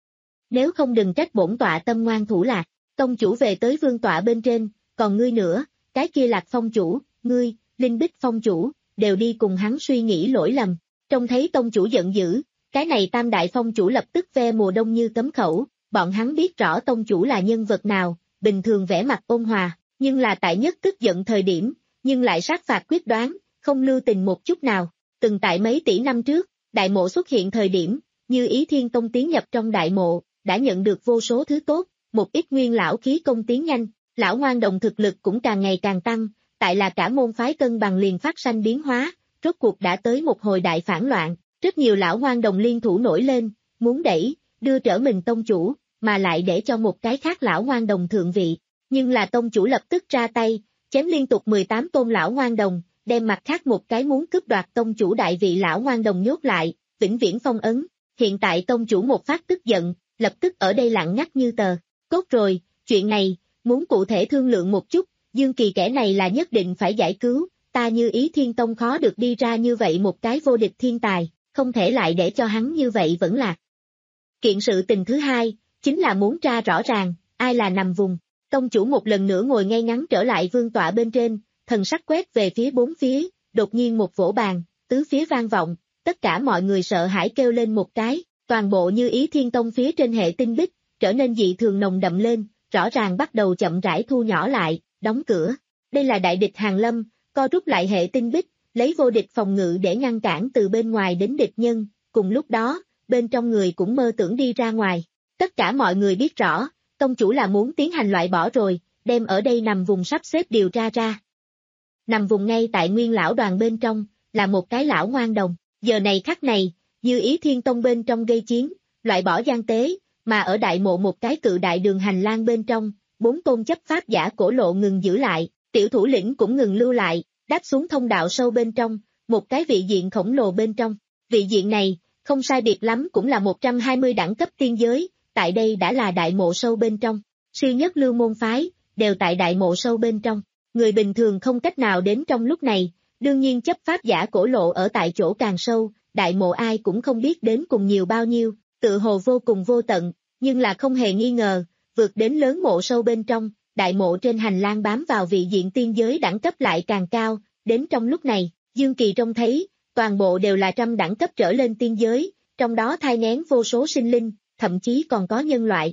Nếu không đừng trách bổn tọa tâm ngoan thủ lạc, tông chủ về tới vương tọa bên trên, còn ngươi nữa, cái kia Lạc Phong chủ, ngươi, Linh Bích Phong chủ, đều đi cùng hắn suy nghĩ lỗi lầm. Trông thấy tông chủ giận dữ, cái này Tam Đại Phong chủ lập tức ve mùa đông như cấm khẩu, bọn hắn biết rõ tông chủ là nhân vật nào, bình thường vẻ mặt ôn hòa, nhưng là tại nhất tức giận thời điểm, nhưng lại sát phạt quyết đoán, không lưu tình một chút nào. Từng tại mấy tỷ năm trước, đại mộ xuất hiện thời điểm, Như Ý Thiên Tông tiến nhập trong đại mộ, đã nhận được vô số thứ tốt, một ít nguyên lão khí công tiến nhanh, lão ngoan đồng thực lực cũng càng ngày càng tăng, tại là cả môn phái cân bằng liền phát sanh biến hóa, rốt cuộc đã tới một hồi đại phản loạn, rất nhiều lão ngoan đồng liên thủ nổi lên, muốn đẩy, đưa trở mình tông chủ, mà lại để cho một cái khác lão ngoan đồng thượng vị, nhưng là tông chủ lập tức ra tay, chém liên tục mười tám tôn lão ngoan đồng, đem mặt khác một cái muốn cướp đoạt tông chủ đại vị lão ngoan đồng nhốt lại, vĩnh viễn phong ấn. Hiện tại tông chủ một phát tức giận, lập tức ở đây lặng ngắt như tờ. Cốt rồi, chuyện này, muốn cụ thể thương lượng một chút, Dương Kỳ kẻ này là nhất định phải giải cứu, ta Như Ý Thiên Tông khó được đi ra như vậy một cái vô địch thiên tài, không thể lại để cho hắn như vậy vẫn lạc. Kiện sự tình thứ hai, chính là muốn tra rõ ràng, ai là nằm vùng. Tông chủ một lần nữa ngồi ngay ngắn trở lại vương tọa bên trên, thần sắc quét về phía bốn phía, đột nhiên một vỗ bàn, tứ phía vang vọng, tất cả mọi người sợ hãi kêu lên một cái, toàn bộ Như Ý Thiên Tông phía trên hệ tinh bích, trở nên dị thường nồng đậm lên, rõ ràng bắt đầu chậm rãi thu nhỏ lại, đóng cửa. Đây là đại địch hàng lâm, co rút lại hệ tinh bích, lấy vô địch phòng ngự để ngăn cản từ bên ngoài đến địch nhân, cùng lúc đó, bên trong người cũng mơ tưởng đi ra ngoài. Tất cả mọi người biết rõ, tông chủ là muốn tiến hành loại bỏ rồi, đem ở đây nằm vùng sắp xếp điều tra ra. Nằm vùng ngay tại nguyên lão đoàn bên trong, là một cái lão ngoan đồng, giờ này khắc này, Như Ý Thiên Tông bên trong gây chiến, loại bỏ gian tế, mà ở đại mộ một cái cự đại đường hành lang bên trong, bốn tôn chấp pháp giả cổ lộ ngừng giữ lại, tiểu thủ lĩnh cũng ngừng lưu lại, đáp xuống thông đạo sâu bên trong, một cái vị diện khổng lồ bên trong. Vị diện này, không sai biệt lắm cũng là một trăm hai mươi đẳng cấp tiên giới, tại đây đã là đại mộ sâu bên trong. Siêu nhất lưu môn phái, đều tại đại mộ sâu bên trong. Người bình thường không cách nào đến trong lúc này, đương nhiên chấp pháp giả cổ lộ ở tại chỗ càng sâu, đại mộ ai cũng không biết đến cùng nhiều bao nhiêu, tự hồ vô cùng vô tận, nhưng là không hề nghi ngờ, vượt đến lớn mộ sâu bên trong, đại mộ trên hành lang bám vào vị diện tiên giới đẳng cấp lại càng cao, đến trong lúc này, Dương Kỳ trông thấy, toàn bộ đều là trăm đẳng cấp trở lên tiên giới, trong đó thai nghén vô số sinh linh, thậm chí còn có nhân loại.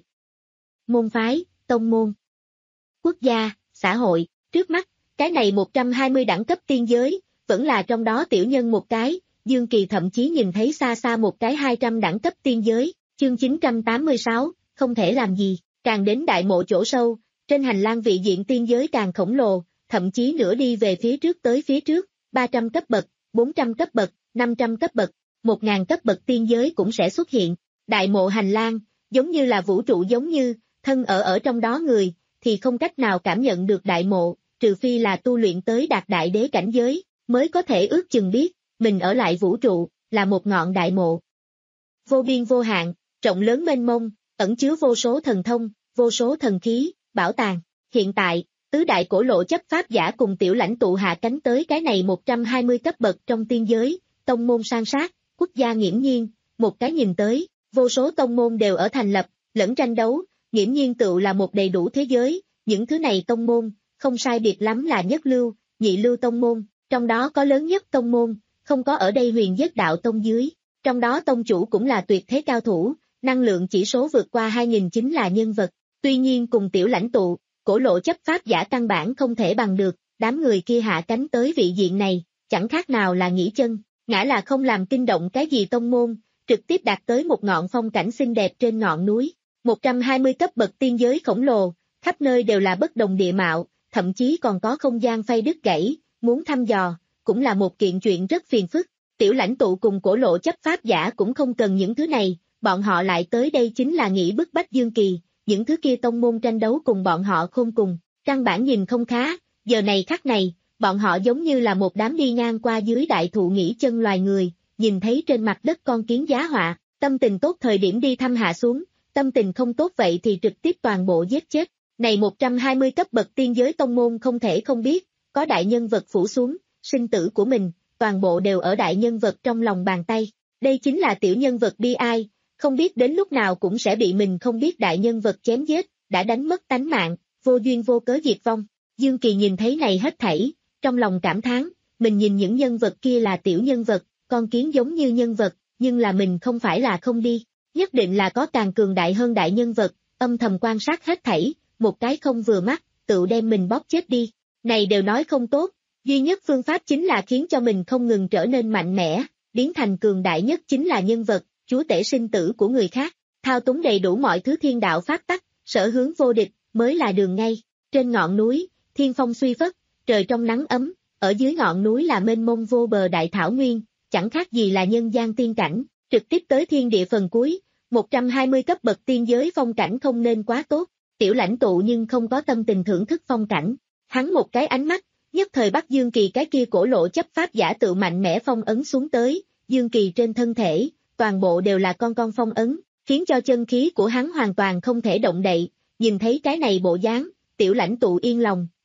Môn phái, tông môn, quốc gia, xã hội, trước mắt, cái này một trăm hai mươi đẳng cấp tiên giới, vẫn là trong đó tiểu nhân một cái, Dương Kỳ thậm chí nhìn thấy xa xa một cái hai trăm đẳng cấp tiên giới, chương chín trăm tám mươi sáu, không thể làm gì, càng đến đại mộ chỗ sâu, trên hành lang vị diện tiên giới càng khổng lồ, thậm chí nửa đi về phía trước tới phía trước, ba trăm cấp bậc, bốn trăm cấp bậc, năm trăm cấp bậc, một nghìn cấp bậc tiên giới cũng sẽ xuất hiện. Đại mộ hành lang, giống như là vũ trụ giống như, thân ở ở trong đó người, thì không cách nào cảm nhận được đại mộ, trừ phi là tu luyện tới đạt đại đế cảnh giới, mới có thể ước chừng biết, mình ở lại vũ trụ, là một ngọn đại mộ. Vô biên vô hạn, rộng lớn mênh mông, ẩn chứa vô số thần thông, vô số thần khí, bảo tàng. Hiện tại, tứ đại cổ lộ chấp pháp giả cùng tiểu lãnh tụ hạ cánh tới cái này một trăm hai mươi cấp bậc trong tiên giới, tông môn san sát, quốc gia nghiễm nhiên, một cái nhìn tới, vô số tông môn đều ở thành lập, lẫn tranh đấu, nghiễm nhiên tựu là một đầy đủ thế giới, những thứ này tông môn, không sai biệt lắm là nhất lưu, nhị lưu tông môn, trong đó có lớn nhất tông môn, không có ở đây huyền giết đạo tông dưới, trong đó tông chủ cũng là tuyệt thế cao thủ, năng lượng chỉ số vượt qua hai nghìn chính là nhân vật, tuy nhiên cùng tiểu lãnh tụ, cổ lộ chấp pháp giả căn bản không thể bằng được, đám người kia hạ cánh tới vị diện này, chẳng khác nào là nghỉ chân, ngã là không làm kinh động cái gì tông môn, trực tiếp đạt tới một ngọn phong cảnh xinh đẹp trên ngọn núi, một trăm hai mươi cấp bậc tiên giới khổng lồ, khắp nơi đều là bất đồng địa mạo, thậm chí còn có không gian phay đứt gãy, muốn thăm dò, cũng là một kiện chuyện rất phiền phức. Tiểu lãnh tụ cùng cổ lộ chấp pháp giả cũng không cần những thứ này, bọn họ lại tới đây chính là nghĩ bức bách Dương Kỳ, những thứ kia tông môn tranh đấu cùng bọn họ khôn cùng, căn bản nhìn không khá, giờ này khắc này, bọn họ giống như là một đám đi ngang qua dưới đại thụ nghỉ chân loài người, nhìn thấy trên mặt đất con kiến giá họa, tâm tình tốt thời điểm đi thăm hạ xuống, tâm tình không tốt vậy thì trực tiếp toàn bộ giết chết. Này một trăm hai mươi cấp bậc tiên giới tông môn không thể không biết, có đại nhân vật phủ xuống, sinh tử của mình, toàn bộ đều ở đại nhân vật trong lòng bàn tay. Đây chính là tiểu nhân vật bi ai, không biết đến lúc nào cũng sẽ bị mình không biết đại nhân vật chém giết, đã đánh mất tánh mạng, vô duyên vô cớ diệt vong. Dương Kỳ nhìn thấy này hết thảy, trong lòng cảm thán, mình nhìn những nhân vật kia là tiểu nhân vật, con kiến giống như nhân vật, nhưng là mình không phải là không đi, nhất định là có càng cường đại hơn đại nhân vật, âm thầm quan sát hết thảy, một cái không vừa mắt, tự đem mình bóp chết đi. Này đều nói không tốt, duy nhất phương pháp chính là khiến cho mình không ngừng trở nên mạnh mẽ, biến thành cường đại nhất chính là nhân vật, chúa tể sinh tử của người khác, thao túng đầy đủ mọi thứ thiên đạo pháp tắc, sở hướng vô địch, mới là đường ngay. Trên ngọn núi, thiên phong suy phất, trời trong nắng ấm, ở dưới ngọn núi là mênh mông vô bờ đại thảo nguyên, chẳng khác gì là nhân gian tiên cảnh, trực tiếp tới thiên địa phần cuối, một trăm hai mươi cấp bậc tiên giới phong cảnh không nên quá tốt, tiểu lãnh tụ nhưng không có tâm tình thưởng thức phong cảnh, hắn một cái ánh mắt, nhất thời bắt Dương Kỳ cái kia cổ lộ chấp pháp giả tự mạnh mẽ phong ấn xuống tới, Dương Kỳ trên thân thể, toàn bộ đều là con con phong ấn, khiến cho chân khí của hắn hoàn toàn không thể động đậy, nhìn thấy cái này bộ dáng, tiểu lãnh tụ yên lòng,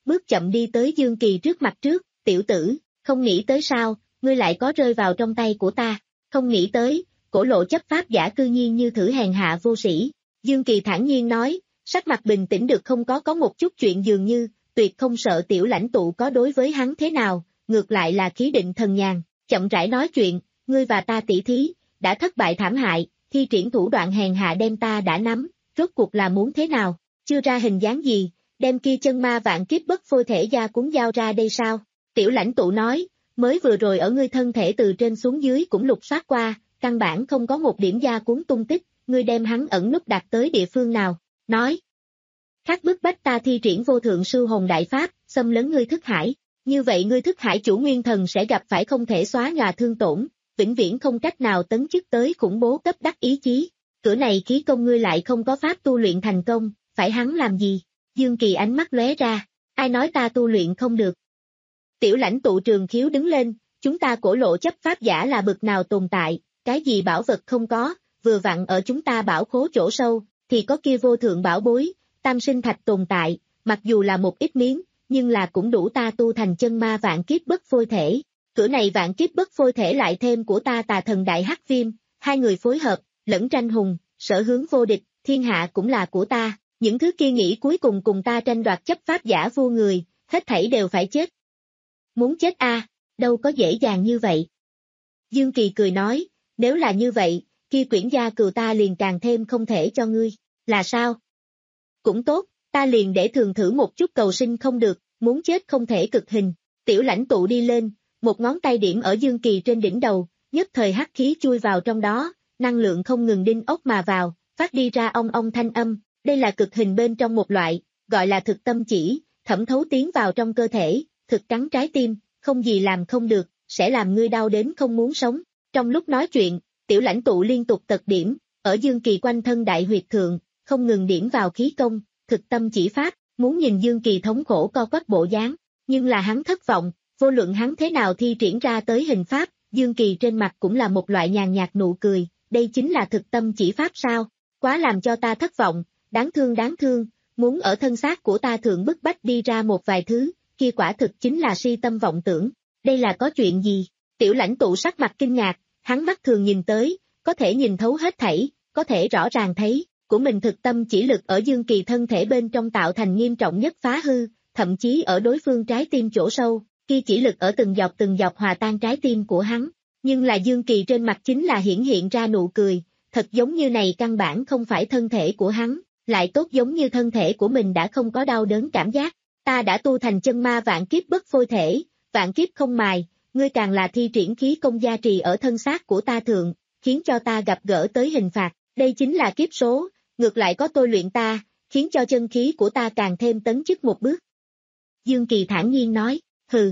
bước chậm đi tới Dương Kỳ trước mặt trước, tiểu tử, không nghĩ tới sao, ngươi lại có rơi vào trong tay của ta, không nghĩ tới, cổ lộ chấp pháp giả cư nhiên như thử hèn hạ vô sĩ, Dương Kỳ thản nhiên nói, sắc mặt bình tĩnh được không có có một chút chuyện dường như, tuyệt không sợ tiểu lãnh tụ có đối với hắn thế nào, ngược lại là khí định thần nhàn, chậm rãi nói chuyện, ngươi và ta tỷ thí, đã thất bại thảm hại, thi triển thủ đoạn hèn hạ đem ta đã nắm, rốt cuộc là muốn thế nào, chưa ra hình dáng gì, đem kia chân ma vạn kiếp bất phôi thể gia cuốn giao ra đây sao, tiểu lãnh tụ nói, mới vừa rồi ở ngươi thân thể từ trên xuống dưới cũng lục soát qua, căn bản không có một điểm gia cuốn tung tích, ngươi đem hắn ẩn núp đặt tới địa phương nào, nói. Khác bức bách ta thi triển vô thượng sư hồn đại pháp, xâm lấn ngươi thức hải, như vậy ngươi thức hải chủ nguyên thần sẽ gặp phải không thể xóa nhòa thương tổn, vĩnh viễn không cách nào tấn chức tới khủng bố cấp đắc ý chí, cửa này khí công ngươi lại không có pháp tu luyện thành công, phải hắn làm gì? Dương Kỳ ánh mắt lóe ra, ai nói ta tu luyện không được? Tiểu lãnh tụ Trường Khiếu đứng lên, chúng ta cổ lộ chấp pháp giả là bực nào tồn tại, cái gì bảo vật không có, vừa vặn ở chúng ta bảo khố chỗ sâu, thì có kia vô thượng bảo bối, tam sinh thạch tồn tại, mặc dù là một ít miếng, nhưng là cũng đủ ta tu thành chân ma vạn kiếp bất phôi thể. Cửa này vạn kiếp bất phôi thể lại thêm của ta tà thần đại hắc viêm, hai người phối hợp, lẫn tranh hùng, sở hướng vô địch, thiên hạ cũng là của ta, những thứ kia nghĩ cuối cùng cùng ta tranh đoạt chấp pháp giả vô người, hết thảy đều phải chết. Muốn chết a, à, đâu có dễ dàng như vậy. Dương Kỳ cười nói, nếu là như vậy, kia quyển gia cừu ta liền càng thêm không thể cho ngươi, là sao? Cũng tốt, ta liền để thường thử một chút cầu sinh không được, muốn chết không thể cực hình, tiểu lãnh tụ đi lên, một ngón tay điểm ở Dương Kỳ trên đỉnh đầu, nhất thời hắc khí chui vào trong đó, năng lượng không ngừng đinh ốc mà vào, phát đi ra ong ong thanh âm, đây là cực hình bên trong một loại, gọi là thực tâm chỉ, thẩm thấu tiến vào trong cơ thể, thực cắn trái tim, không gì làm không được, sẽ làm ngươi đau đến không muốn sống. Trong lúc nói chuyện, tiểu lãnh tụ liên tục tật điểm, ở Dương Kỳ quanh thân đại huyệt thượng, không ngừng điểm vào khí công, thực tâm chỉ pháp, muốn nhìn Dương Kỳ thống khổ co quắp bộ dáng, nhưng là hắn thất vọng, vô luận hắn thế nào thi triển ra tới hình pháp, Dương Kỳ trên mặt cũng là một loại nhàn nhạt nụ cười, đây chính là thực tâm chỉ pháp sao, quá làm cho ta thất vọng, đáng thương đáng thương, muốn ở thân xác của ta thượng bức bách đi ra một vài thứ, kia quả thực chính là si tâm vọng tưởng, đây là có chuyện gì, tiểu lãnh tụ sắc mặt kinh ngạc, hắn mắt thường nhìn tới, có thể nhìn thấu hết thảy, có thể rõ ràng thấy, của mình thực tâm chỉ lực ở Dương Kỳ thân thể bên trong tạo thành nghiêm trọng nhất phá hư, thậm chí ở đối phương trái tim chỗ sâu, kia chỉ lực ở từng dọc từng dọc hòa tan trái tim của hắn, nhưng là Dương Kỳ trên mặt chính là hiển hiện ra nụ cười, thật giống như này căn bản không phải thân thể của hắn, lại tốt giống như thân thể của mình đã không có đau đớn cảm giác, ta đã tu thành chân ma vạn kiếp bất phôi thể, vạn kiếp không mài, ngươi càng là thi triển khí công gia trì ở thân xác của ta thượng, khiến cho ta gặp gỡ tới hình phạt, đây chính là kiếp số, ngược lại có tôi luyện ta, khiến cho chân khí của ta càng thêm tấn chức một bước. Dương Kỳ thản nhiên nói, hừ.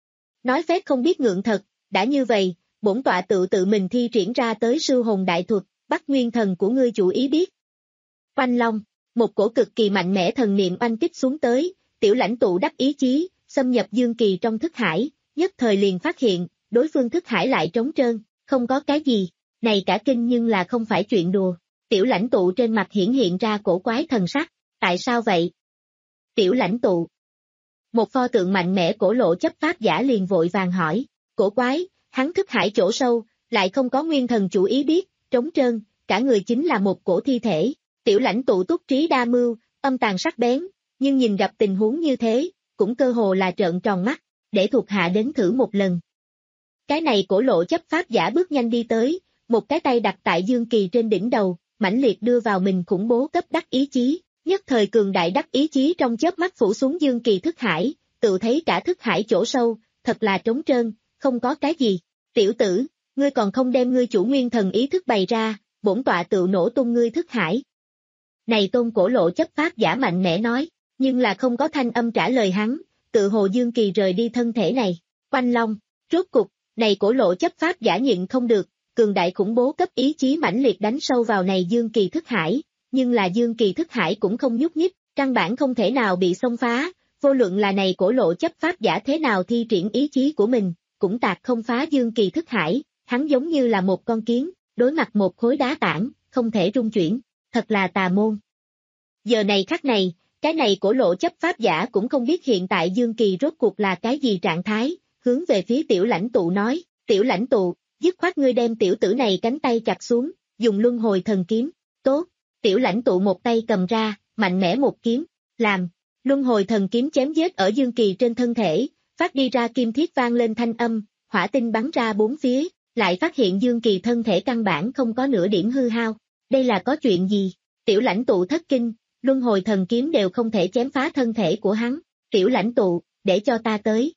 Nói phép không biết ngượng thật, đã như vậy, bổn tọa tự tự mình thi triển ra tới sư hồn đại thuật, bắt nguyên thần của ngươi chủ ý biết. Oanh long, một cổ cực kỳ mạnh mẽ thần niệm oanh kích xuống tới, tiểu lãnh tụ đắc ý chí, xâm nhập Dương Kỳ trong thức hải, nhất thời liền phát hiện, đối phương thức hải lại trống trơn, không có cái gì, này cả kinh nhưng là không phải chuyện đùa. Tiểu lãnh tụ trên mặt hiển hiện ra cổ quái thần sắc, tại sao vậy? Tiểu lãnh tụ. Một pho tượng mạnh mẽ cổ lộ chấp pháp giả liền vội vàng hỏi, cổ quái, hắn thức hải chỗ sâu, lại không có nguyên thần chủ ý biết, trống trơn, cả người chính là một cổ thi thể. Tiểu lãnh tụ túc trí đa mưu, âm tàn sắc bén, nhưng nhìn gặp tình huống như thế, cũng cơ hồ là trợn tròn mắt, để thuộc hạ đến thử một lần. Cái này cổ lộ chấp pháp giả bước nhanh đi tới, một cái tay đặt tại Dương Kỳ trên đỉnh đầu, mãnh liệt đưa vào mình khủng bố cấp đắc ý chí, nhất thời cường đại đắc ý chí trong chớp mắt phủ xuống Dương Kỳ thức hải, tự thấy cả thức hải chỗ sâu, thật là trống trơn, không có cái gì. Tiểu tử, ngươi còn không đem ngươi chủ nguyên thần ý thức bày ra, bổn tọa tự nổ tung ngươi thức hải. Này tôn cổ lộ chấp pháp giả mạnh mẽ nói, nhưng là không có thanh âm trả lời hắn, tự hồ Dương Kỳ rời đi thân thể này. Oanh long, rốt cục, này cổ lộ chấp pháp giả nhịn không được, cường đại khủng bố cấp ý chí mãnh liệt đánh sâu vào này Dương Kỳ thức hải, nhưng là Dương Kỳ thức hải cũng không nhúc nhích, căn bản không thể nào bị xông phá, vô luận là này cổ lộ chấp pháp giả thế nào thi triển ý chí của mình, cũng tạc không phá Dương Kỳ thức hải, hắn giống như là một con kiến, đối mặt một khối đá tảng, không thể rung chuyển, thật là tà môn. Giờ này khắc này, Cái này cổ lộ chấp pháp giả cũng không biết hiện tại Dương Kỳ rốt cuộc là cái gì trạng thái, hướng về phía tiểu lãnh tụ nói, tiểu lãnh tụ, dứt khoát ngươi đem tiểu tử này cánh tay chặt xuống, dùng luân hồi thần kiếm, tốt, tiểu lãnh tụ một tay cầm ra, mạnh mẽ một kiếm, làm, luân hồi thần kiếm chém giết ở Dương Kỳ trên thân thể, phát đi ra kim thiết vang lên thanh âm, hỏa tinh bắn ra bốn phía, lại phát hiện Dương Kỳ thân thể căn bản không có nửa điểm hư hao, đây là có chuyện gì, tiểu lãnh tụ thất kinh, luân hồi thần kiếm đều không thể chém phá thân thể của hắn, tiểu lãnh tụ, để cho ta tới.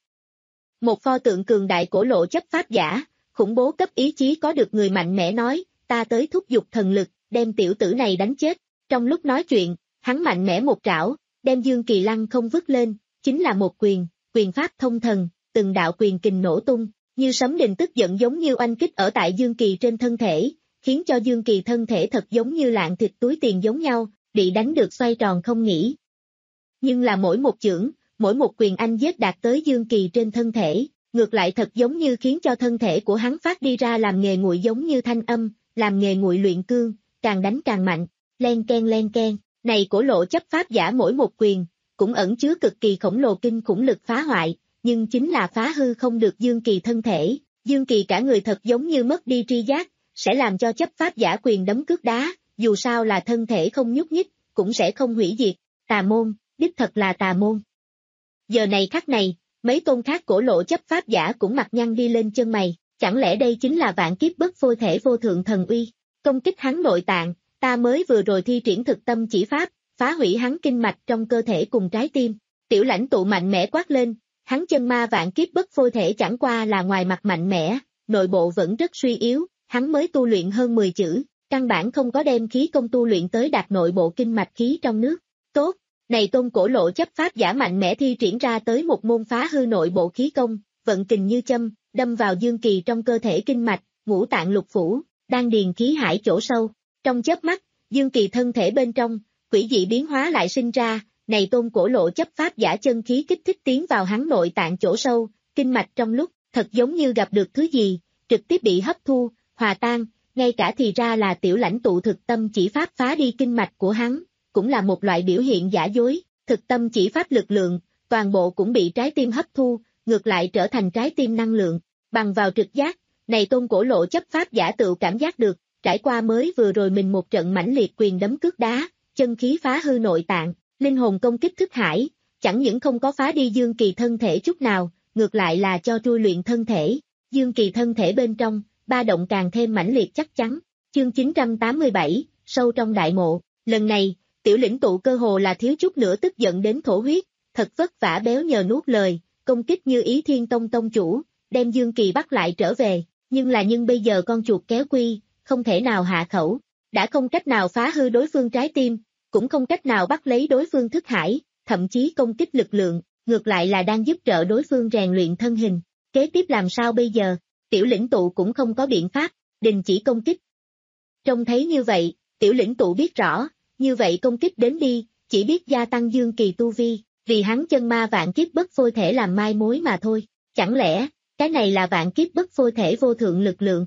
Một pho tượng cường đại cổ lộ chấp pháp giả, khủng bố cấp ý chí có được người mạnh mẽ nói, ta tới thúc giục thần lực, đem tiểu tử này đánh chết, trong lúc nói chuyện, hắn mạnh mẽ một trảo, đem Dương Kỳ lăng không vứt lên, chính là một quyền, quyền pháp thông thần, từng đạo quyền kình nổ tung, như sấm đình tức giận giống như oanh kích ở tại Dương Kỳ trên thân thể, khiến cho Dương Kỳ thân thể thật giống như lạng thịt túi tiền giống nhau, bị đánh được xoay tròn không nghỉ. Nhưng là mỗi một chưởng, mỗi một quyền anh giết đạt tới Dương Kỳ trên thân thể, ngược lại thật giống như khiến cho thân thể của hắn phát đi ra làm nghề nguội giống như thanh âm, làm nghề nguội luyện cương, càng đánh càng mạnh, len ken len ken, này cổ lộ chấp pháp giả mỗi một quyền, cũng ẩn chứa cực kỳ khổng lồ kinh khủng lực phá hoại, nhưng chính là phá hư không được Dương Kỳ thân thể, Dương Kỳ cả người thật giống như mất đi tri giác, sẽ làm cho chấp pháp giả quyền đấm cước đá, dù sao là thân thể không nhúc nhích, cũng sẽ không hủy diệt, tà môn, đích thật là tà môn. Giờ này khắc này, mấy tôn khác cổ lộ chấp pháp giả cũng mặt nhăn đi lên chân mày, chẳng lẽ đây chính là vạn kiếp bất phôi thể vô thượng thần uy, công kích hắn nội tạng, ta mới vừa rồi thi triển thực tâm chỉ pháp, phá hủy hắn kinh mạch trong cơ thể cùng trái tim, tiểu lãnh tụ mạnh mẽ quát lên, hắn chân ma vạn kiếp bất phôi thể chẳng qua là ngoài mặt mạnh mẽ, nội bộ vẫn rất suy yếu, hắn mới tu luyện hơn mười chữ, căn bản không có đem khí công tu luyện tới đạt nội bộ kinh mạch khí trong nước, tốt. Này tôn cổ lộ chấp pháp giả mạnh mẽ thi triển ra tới một môn phá hư nội bộ khí công, vận kình như châm, đâm vào Dương Kỳ trong cơ thể kinh mạch, ngũ tạng lục phủ, đan điền khí hải chỗ sâu. Trong chớp mắt, Dương Kỳ thân thể bên trong, quỷ dị biến hóa lại sinh ra, này tôn cổ lộ chấp pháp giả chân khí kích thích tiến vào hắn nội tạng chỗ sâu, kinh mạch trong lúc, thật giống như gặp được thứ gì, trực tiếp bị hấp thu, hòa tan, ngay cả thì ra là tiểu lãnh tụ thực tâm chỉ pháp phá đi kinh mạch của hắn. Cũng là một loại biểu hiện giả dối, thực tâm chỉ pháp lực lượng, toàn bộ cũng bị trái tim hấp thu, ngược lại trở thành trái tim năng lượng, bằng vào trực giác, này tôn cổ lộ chấp pháp giả tự cảm giác được, trải qua mới vừa rồi mình một trận mãnh liệt quyền đấm cước đá, chân khí phá hư nội tạng, linh hồn công kích thức hải, chẳng những không có phá đi Dương Kỳ thân thể chút nào, ngược lại là cho trui luyện thân thể, Dương Kỳ thân thể bên trong, ba động càng thêm mãnh liệt chắc chắn, chương chín trăm tám mươi bảy, sâu trong đại mộ, lần này, tiểu lĩnh tụ cơ hồ là thiếu chút nữa tức giận đến thổ huyết, thật vất vả béo nhờ nuốt lời, công kích như ý thiên tông tông chủ, đem Dương Kỳ bắt lại trở về, nhưng là nhưng bây giờ con chuột kéo quy, không thể nào hạ khẩu, đã không cách nào phá hư đối phương trái tim, cũng không cách nào bắt lấy đối phương thức hải, thậm chí công kích lực lượng, ngược lại là đang giúp trợ đối phương rèn luyện thân hình, kế tiếp làm sao bây giờ, tiểu lĩnh tụ cũng không có biện pháp, đình chỉ công kích. Trông thấy như vậy, tiểu lĩnh tụ biết rõ, như vậy công kích đến đi, chỉ biết gia tăng Dương Kỳ tu vi, vì hắn chân ma vạn kiếp bất phôi thể làm mai mối mà thôi. Chẳng lẽ, cái này là vạn kiếp bất phôi thể vô thượng lực lượng?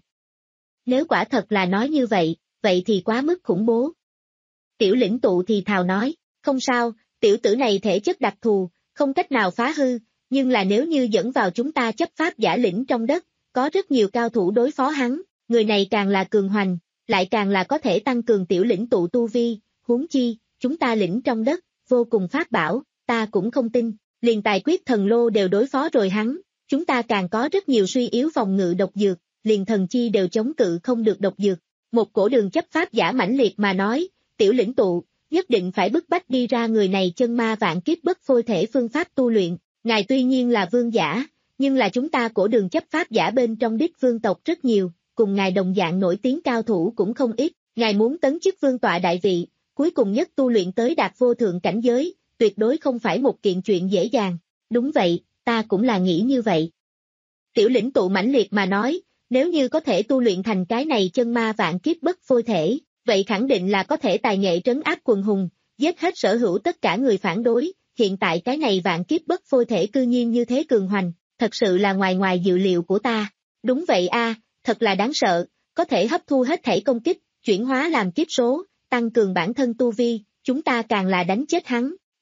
Nếu quả thật là nói như vậy, vậy thì quá mức khủng bố. Tiểu lĩnh tụ thì thào nói, không sao, tiểu tử này thể chất đặc thù, không cách nào phá hư, nhưng là nếu như dẫn vào chúng ta chấp pháp giả lĩnh trong đất, có rất nhiều cao thủ đối phó hắn, người này càng là cường hoành, lại càng là có thể tăng cường tiểu lĩnh tụ tu vi. Huống chi, chúng ta lĩnh trong đất, vô cùng pháp bảo, ta cũng không tin, liền tài quyết thần lô đều đối phó rồi hắn, chúng ta càng có rất nhiều suy yếu phòng ngự độc dược, liền thần chi đều chống cự không được độc dược. Một cổ đường chấp pháp giả mãnh liệt mà nói, tiểu lĩnh tụ, nhất định phải bức bách đi ra người này chân ma vạn kiếp bất phôi thể phương pháp tu luyện, ngài tuy nhiên là vương giả, nhưng là chúng ta cổ đường chấp pháp giả bên trong đích vương tộc rất nhiều, cùng ngài đồng dạng nổi tiếng cao thủ cũng không ít, ngài muốn tấn chức vương tọa đại vị. Cuối cùng nhất tu luyện tới đạt vô thượng cảnh giới, tuyệt đối không phải một kiện chuyện dễ dàng. Đúng vậy, ta cũng là nghĩ như vậy. Tiểu lĩnh tụ mãnh liệt mà nói, nếu như có thể tu luyện thành cái này chân ma vạn kiếp bất phôi thể, vậy khẳng định là có thể tài nghệ trấn áp quần hùng, giết hết sở hữu tất cả người phản đối. Hiện tại cái này vạn kiếp bất phôi thể cư nhiên như thế cường hoành, thật sự là ngoài ngoài dự liệu của ta. Đúng vậy a, thật là đáng sợ, có thể hấp thu hết thảy công kích, chuyển hóa làm kiếp số. Tăng cường bản thân tu vi, chúng ta càng là đánh chết hắn,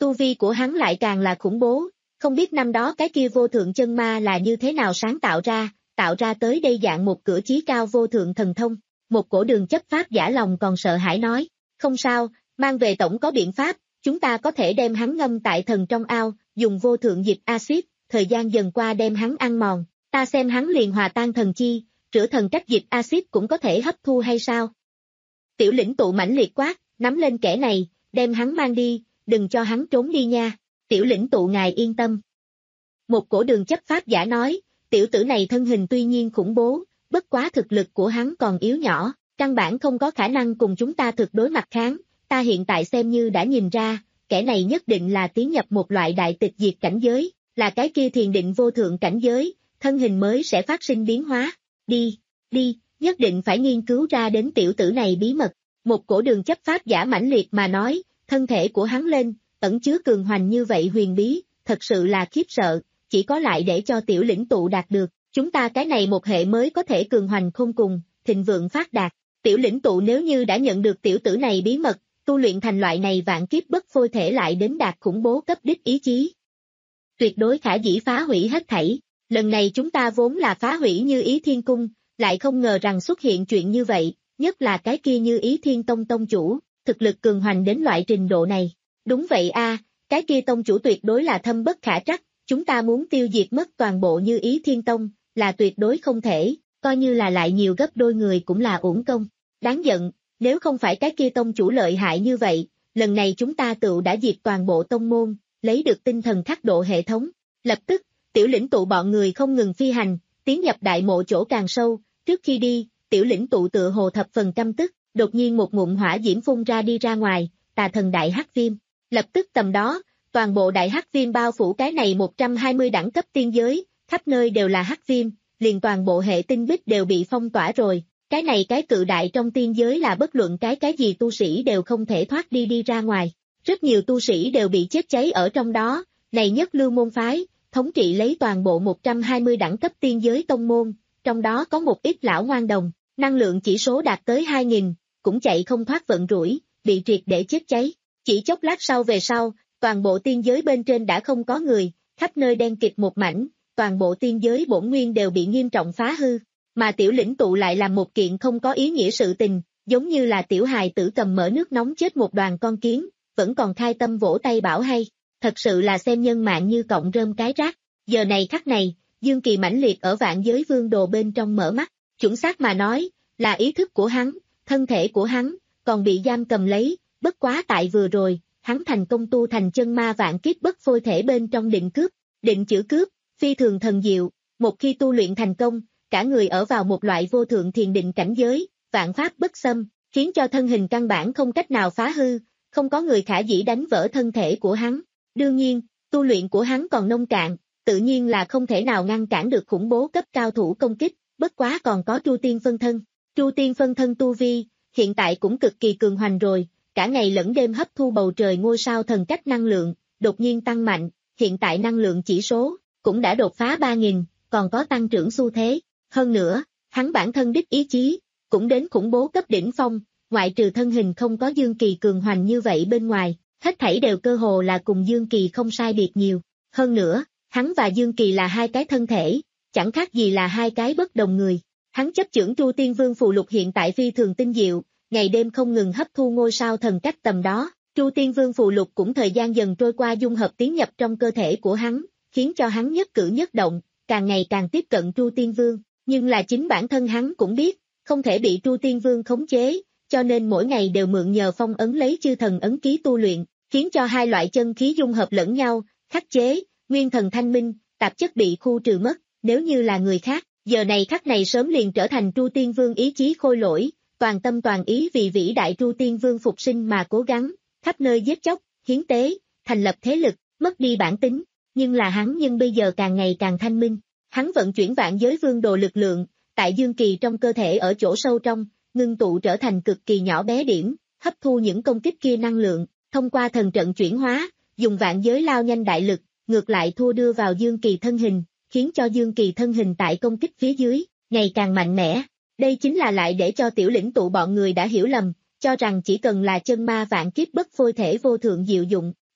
tu vi của hắn lại càng là khủng bố, không biết năm đó cái kia vô thượng chân ma là như thế nào sáng tạo ra, tạo ra tới đây dạng một cửa chí cao vô thượng thần thông. Một cổ đường chấp pháp giả lòng còn sợ hãi nói, không sao, mang về tổng có biện pháp, chúng ta có thể đem hắn ngâm tại thần trong ao, dùng vô thượng dịch axit, thời gian dần qua đem hắn ăn mòn, ta xem hắn liền hòa tan thần chi, rửa thần cách dịch axit cũng có thể hấp thu hay sao? Tiểu lĩnh tụ mãnh liệt quát, nắm lên kẻ này, đem hắn mang đi, đừng cho hắn trốn đi nha, tiểu lĩnh tụ ngài yên tâm. Một cổ đường chấp pháp giả nói, tiểu tử này thân hình tuy nhiên khủng bố, bất quá thực lực của hắn còn yếu nhỏ, căn bản không có khả năng cùng chúng ta thực đối mặt kháng, ta hiện tại xem như đã nhìn ra, kẻ này nhất định là tiến nhập một loại đại tịch diệt cảnh giới, là cái kia thiền định vô thượng cảnh giới, thân hình mới sẽ phát sinh biến hóa, đi, đi, nhất định phải nghiên cứu ra đến tiểu tử này bí mật, một cổ đường chấp pháp giả mãnh liệt mà nói, thân thể của hắn lên, ẩn chứa cường hoành như vậy huyền bí, thật sự là khiếp sợ, chỉ có lại để cho tiểu lĩnh tụ đạt được, chúng ta cái này một hệ mới có thể cường hoành không cùng, thịnh vượng phát đạt, tiểu lĩnh tụ nếu như đã nhận được tiểu tử này bí mật, tu luyện thành loại này vạn kiếp bất phôi thể lại đến đạt khủng bố cấp đích ý chí. Tuyệt đối khả dĩ phá hủy hết thảy, lần này chúng ta vốn là phá hủy Như Ý Thiên Cung, lại không ngờ rằng xuất hiện chuyện như vậy, nhất là cái kia Như Ý Thiên Tông tông chủ, thực lực cường hoành đến loại trình độ này. Đúng vậy a, cái kia tông chủ tuyệt đối là thâm bất khả trắc, chúng ta muốn tiêu diệt mất toàn bộ Như Ý Thiên Tông, là tuyệt đối không thể, coi như là lại nhiều gấp đôi người cũng là uổng công. Đáng giận, nếu không phải cái kia tông chủ lợi hại như vậy, lần này chúng ta tựu đã diệt toàn bộ tông môn, lấy được tinh thần khắc độ hệ thống. Lập tức, tiểu lĩnh tụ bọn người không ngừng phi hành, tiến nhập đại mộ chỗ càng sâu, trước khi đi, tiểu lĩnh tụ tựa hồ thập phần căm tức, đột nhiên một ngụm hỏa diễm phun ra đi ra ngoài, tà thần đại hắc viêm. Lập tức tầm đó, toàn bộ đại hắc viêm bao phủ cái này một trăm hai mươi đẳng cấp tiên giới, khắp nơi đều là hắc viêm, liền toàn bộ hệ tinh bích đều bị phong tỏa rồi. Cái này cái cự đại trong tiên giới là bất luận cái cái gì tu sĩ đều không thể thoát đi đi ra ngoài. Rất nhiều tu sĩ đều bị chết cháy ở trong đó, này nhất lưu môn phái, thống trị lấy toàn bộ một trăm hai mươi đẳng cấp tiên giới tông môn, trong đó có một ít lão ngoan đồng, năng lượng chỉ số đạt tới hai nghìn, cũng chạy không thoát vận rủi, bị triệt để chết cháy. Chỉ chốc lát sau về sau, toàn bộ tiên giới bên trên đã không có người, khắp nơi đen kịt một mảnh, toàn bộ tiên giới bổn nguyên đều bị nghiêm trọng phá hư. Mà tiểu lĩnh tụ lại làm một kiện không có ý nghĩa sự tình, giống như là tiểu hài tử cầm mỡ nước nóng chết một đoàn con kiến, vẫn còn khai tâm vỗ tay bảo hay, thật sự là xem nhân mạng như cọng rơm cái rác. Giờ này khắc này, Dương Kỳ mãnh liệt ở vạn giới vương đồ bên trong mở mắt, chuẩn xác mà nói, là ý thức của hắn, thân thể của hắn, còn bị giam cầm lấy, bất quá tại vừa rồi, hắn thành công tu thành chân ma vạn kiếp bất phôi thể bên trong định cướp, định chữ cướp, phi thường thần diệu, một khi tu luyện thành công, cả người ở vào một loại vô thượng thiền định cảnh giới, vạn pháp bất xâm, khiến cho thân hình căn bản không cách nào phá hư, không có người khả dĩ đánh vỡ thân thể của hắn. Đương nhiên, tu luyện của hắn còn nông cạn, tự nhiên là không thể nào ngăn cản được khủng bố cấp cao thủ công kích, bất quá còn có Tru Tiên phân thân. Tru Tiên phân thân tu vi, hiện tại cũng cực kỳ cường hoành rồi, cả ngày lẫn đêm hấp thu bầu trời ngôi sao thần cách năng lượng, đột nhiên tăng mạnh, hiện tại năng lượng chỉ số, cũng đã đột phá ba nghìn, còn có tăng trưởng xu thế. Hơn nữa, hắn bản thân đích ý chí, cũng đến khủng bố cấp đỉnh phong, ngoại trừ thân hình không có Dương Kỳ cường hoành như vậy bên ngoài, hết thảy đều cơ hồ là cùng Dương Kỳ không sai biệt nhiều. Hơn nữa, hắn và Dương Kỳ là hai cái thân thể, chẳng khác gì là hai cái bất đồng người. Hắn chấp chưởng Tru Tiên Vương phù lục hiện tại phi thường tinh diệu, ngày đêm không ngừng hấp thu ngôi sao thần cách tầm đó. Tru Tiên Vương phù lục cũng thời gian dần trôi qua dung hợp tiến nhập trong cơ thể của hắn, khiến cho hắn nhất cử nhất động, càng ngày càng tiếp cận Tru Tiên Vương. Nhưng là chính bản thân hắn cũng biết, không thể bị Tru Tiên Vương khống chế, cho nên mỗi ngày đều mượn nhờ phong ấn lấy chư thần ấn ký tu luyện, khiến cho hai loại chân khí dung hợp lẫn nhau, khắc chế, nguyên thần thanh minh, tạp chất bị khu trừ mất, nếu như là người khác, giờ này khắc này sớm liền trở thành Tru Tiên Vương ý chí khôi lỗi, toàn tâm toàn ý vì vĩ đại Tru Tiên Vương phục sinh mà cố gắng, khắp nơi giết chóc, hiến tế, thành lập thế lực, mất đi bản tính, nhưng là hắn nhưng bây giờ càng ngày càng thanh minh. Hắn vận chuyển vạn giới vương đồ lực lượng, tại Dương Kỳ trong cơ thể ở chỗ sâu trong, ngưng tụ trở thành cực kỳ nhỏ bé điểm, hấp thu những công kích kia năng lượng, thông qua thần trận chuyển hóa, dùng vạn giới lao nhanh đại lực, ngược lại thua đưa vào Dương Kỳ thân hình, khiến cho Dương Kỳ thân hình tại công kích phía dưới, ngày càng mạnh mẽ. Đây chính là lại để cho tiểu lĩnh tụ bọn người đã hiểu lầm, cho rằng chỉ cần là chân ma vạn kiếp bất phôi thể vô thượng diệu dụng,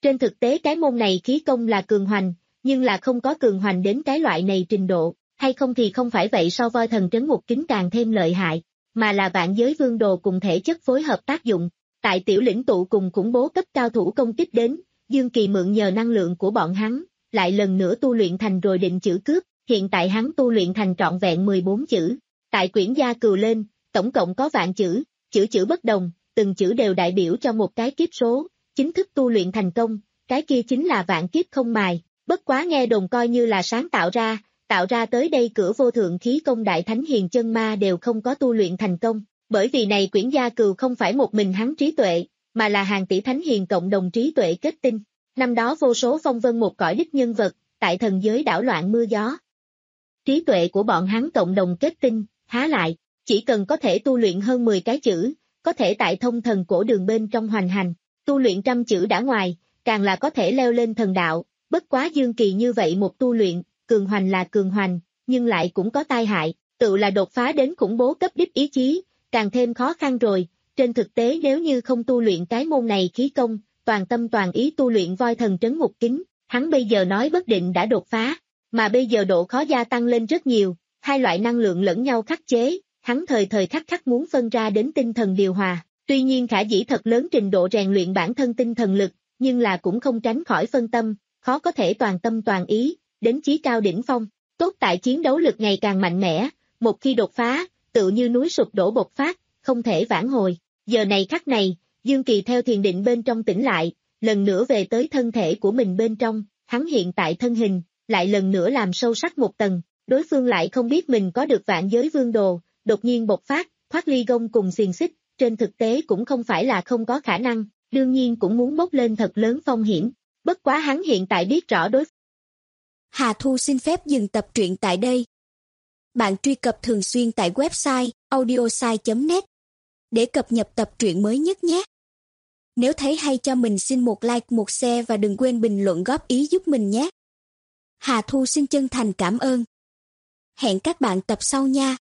Trên thực tế cái môn này khí công là cường hoành, nhưng là không có cường hoành đến cái loại này trình độ, hay không thì không phải vậy so voi thần trấn ngục kính càng thêm lợi hại, mà là vạn giới vương đồ cùng thể chất phối hợp tác dụng. Tại tiểu lĩnh tụ cùng khủng bố cấp cao thủ công kích đến, Dương Kỳ mượn nhờ năng lượng của bọn hắn, lại lần nữa tu luyện thành rồi định chữ cướp, hiện tại hắn tu luyện thành trọn vẹn mười bốn chữ. Tại quyển gia cừu lên, tổng cộng có vạn chữ, chữ chữ bất đồng, từng chữ đều đại biểu cho một cái kiếp số, chính thức tu luyện thành công, cái kia chính là vạn kiếp không mài, bất quá nghe đồn coi như là sáng tạo ra, tạo ra tới đây cửa vô thượng khí công đại thánh hiền chân ma đều không có tu luyện thành công, bởi vì này quyển gia cừu không phải một mình hắn trí tuệ, mà là hàng tỷ thánh hiền cộng đồng trí tuệ kết tinh. Năm đó vô số phong vân một cõi đích nhân vật, tại thần giới đảo loạn mưa gió. Trí tuệ của bọn hắn cộng đồng kết tinh, há lại, chỉ cần có thể tu luyện hơn mười cái chữ, có thể tại thông thần cổ đường bên trong hoành hành, tu luyện trăm chữ đã ngoài, càng là có thể leo lên thần đạo, bất quá Dương Kỳ như vậy một tu luyện, cường hoành là cường hoành, nhưng lại cũng có tai hại, tự là đột phá đến khủng bố cấp đích ý chí, càng thêm khó khăn rồi, trên thực tế nếu như không tu luyện cái môn này khí công, toàn tâm toàn ý tu luyện voi thần trấn ngục kính, hắn bây giờ nói bất định đã đột phá, mà bây giờ độ khó gia tăng lên rất nhiều, hai loại năng lượng lẫn nhau khắc chế, hắn thời thời khắc khắc muốn phân ra đến tinh thần điều hòa, tuy nhiên khả dĩ thật lớn trình độ rèn luyện bản thân tinh thần lực, nhưng là cũng không tránh khỏi phân tâm, khó có thể toàn tâm toàn ý, đến chí cao đỉnh phong, tốt tại chiến đấu lực ngày càng mạnh mẽ, một khi đột phá, tự như núi sụp đổ bộc phát, không thể vãn hồi, giờ này khắc này, Dương Kỳ theo thiền định bên trong tỉnh lại, lần nữa về tới thân thể của mình bên trong, hắn hiện tại thân hình, lại lần nữa làm sâu sắc một tầng, đối phương lại không biết mình có được vạn giới vương đồ, đột nhiên bộc phát, thoát ly gông cùng xiềng xích, trên thực tế cũng không phải là không có khả năng, đương nhiên cũng muốn bốc lên thật lớn phong hiểm, bất quá hắn hiện tại biết rõ đối. Hà Thu xin phép dừng tập truyện tại đây. Bạn truy cập thường xuyên tại website audiosai chấm net để cập nhật tập truyện mới nhất nhé. Nếu thấy hay cho mình xin một like, một share và đừng quên bình luận góp ý giúp mình nhé. Hà Thu xin chân thành cảm ơn. Hẹn các bạn tập sau nha.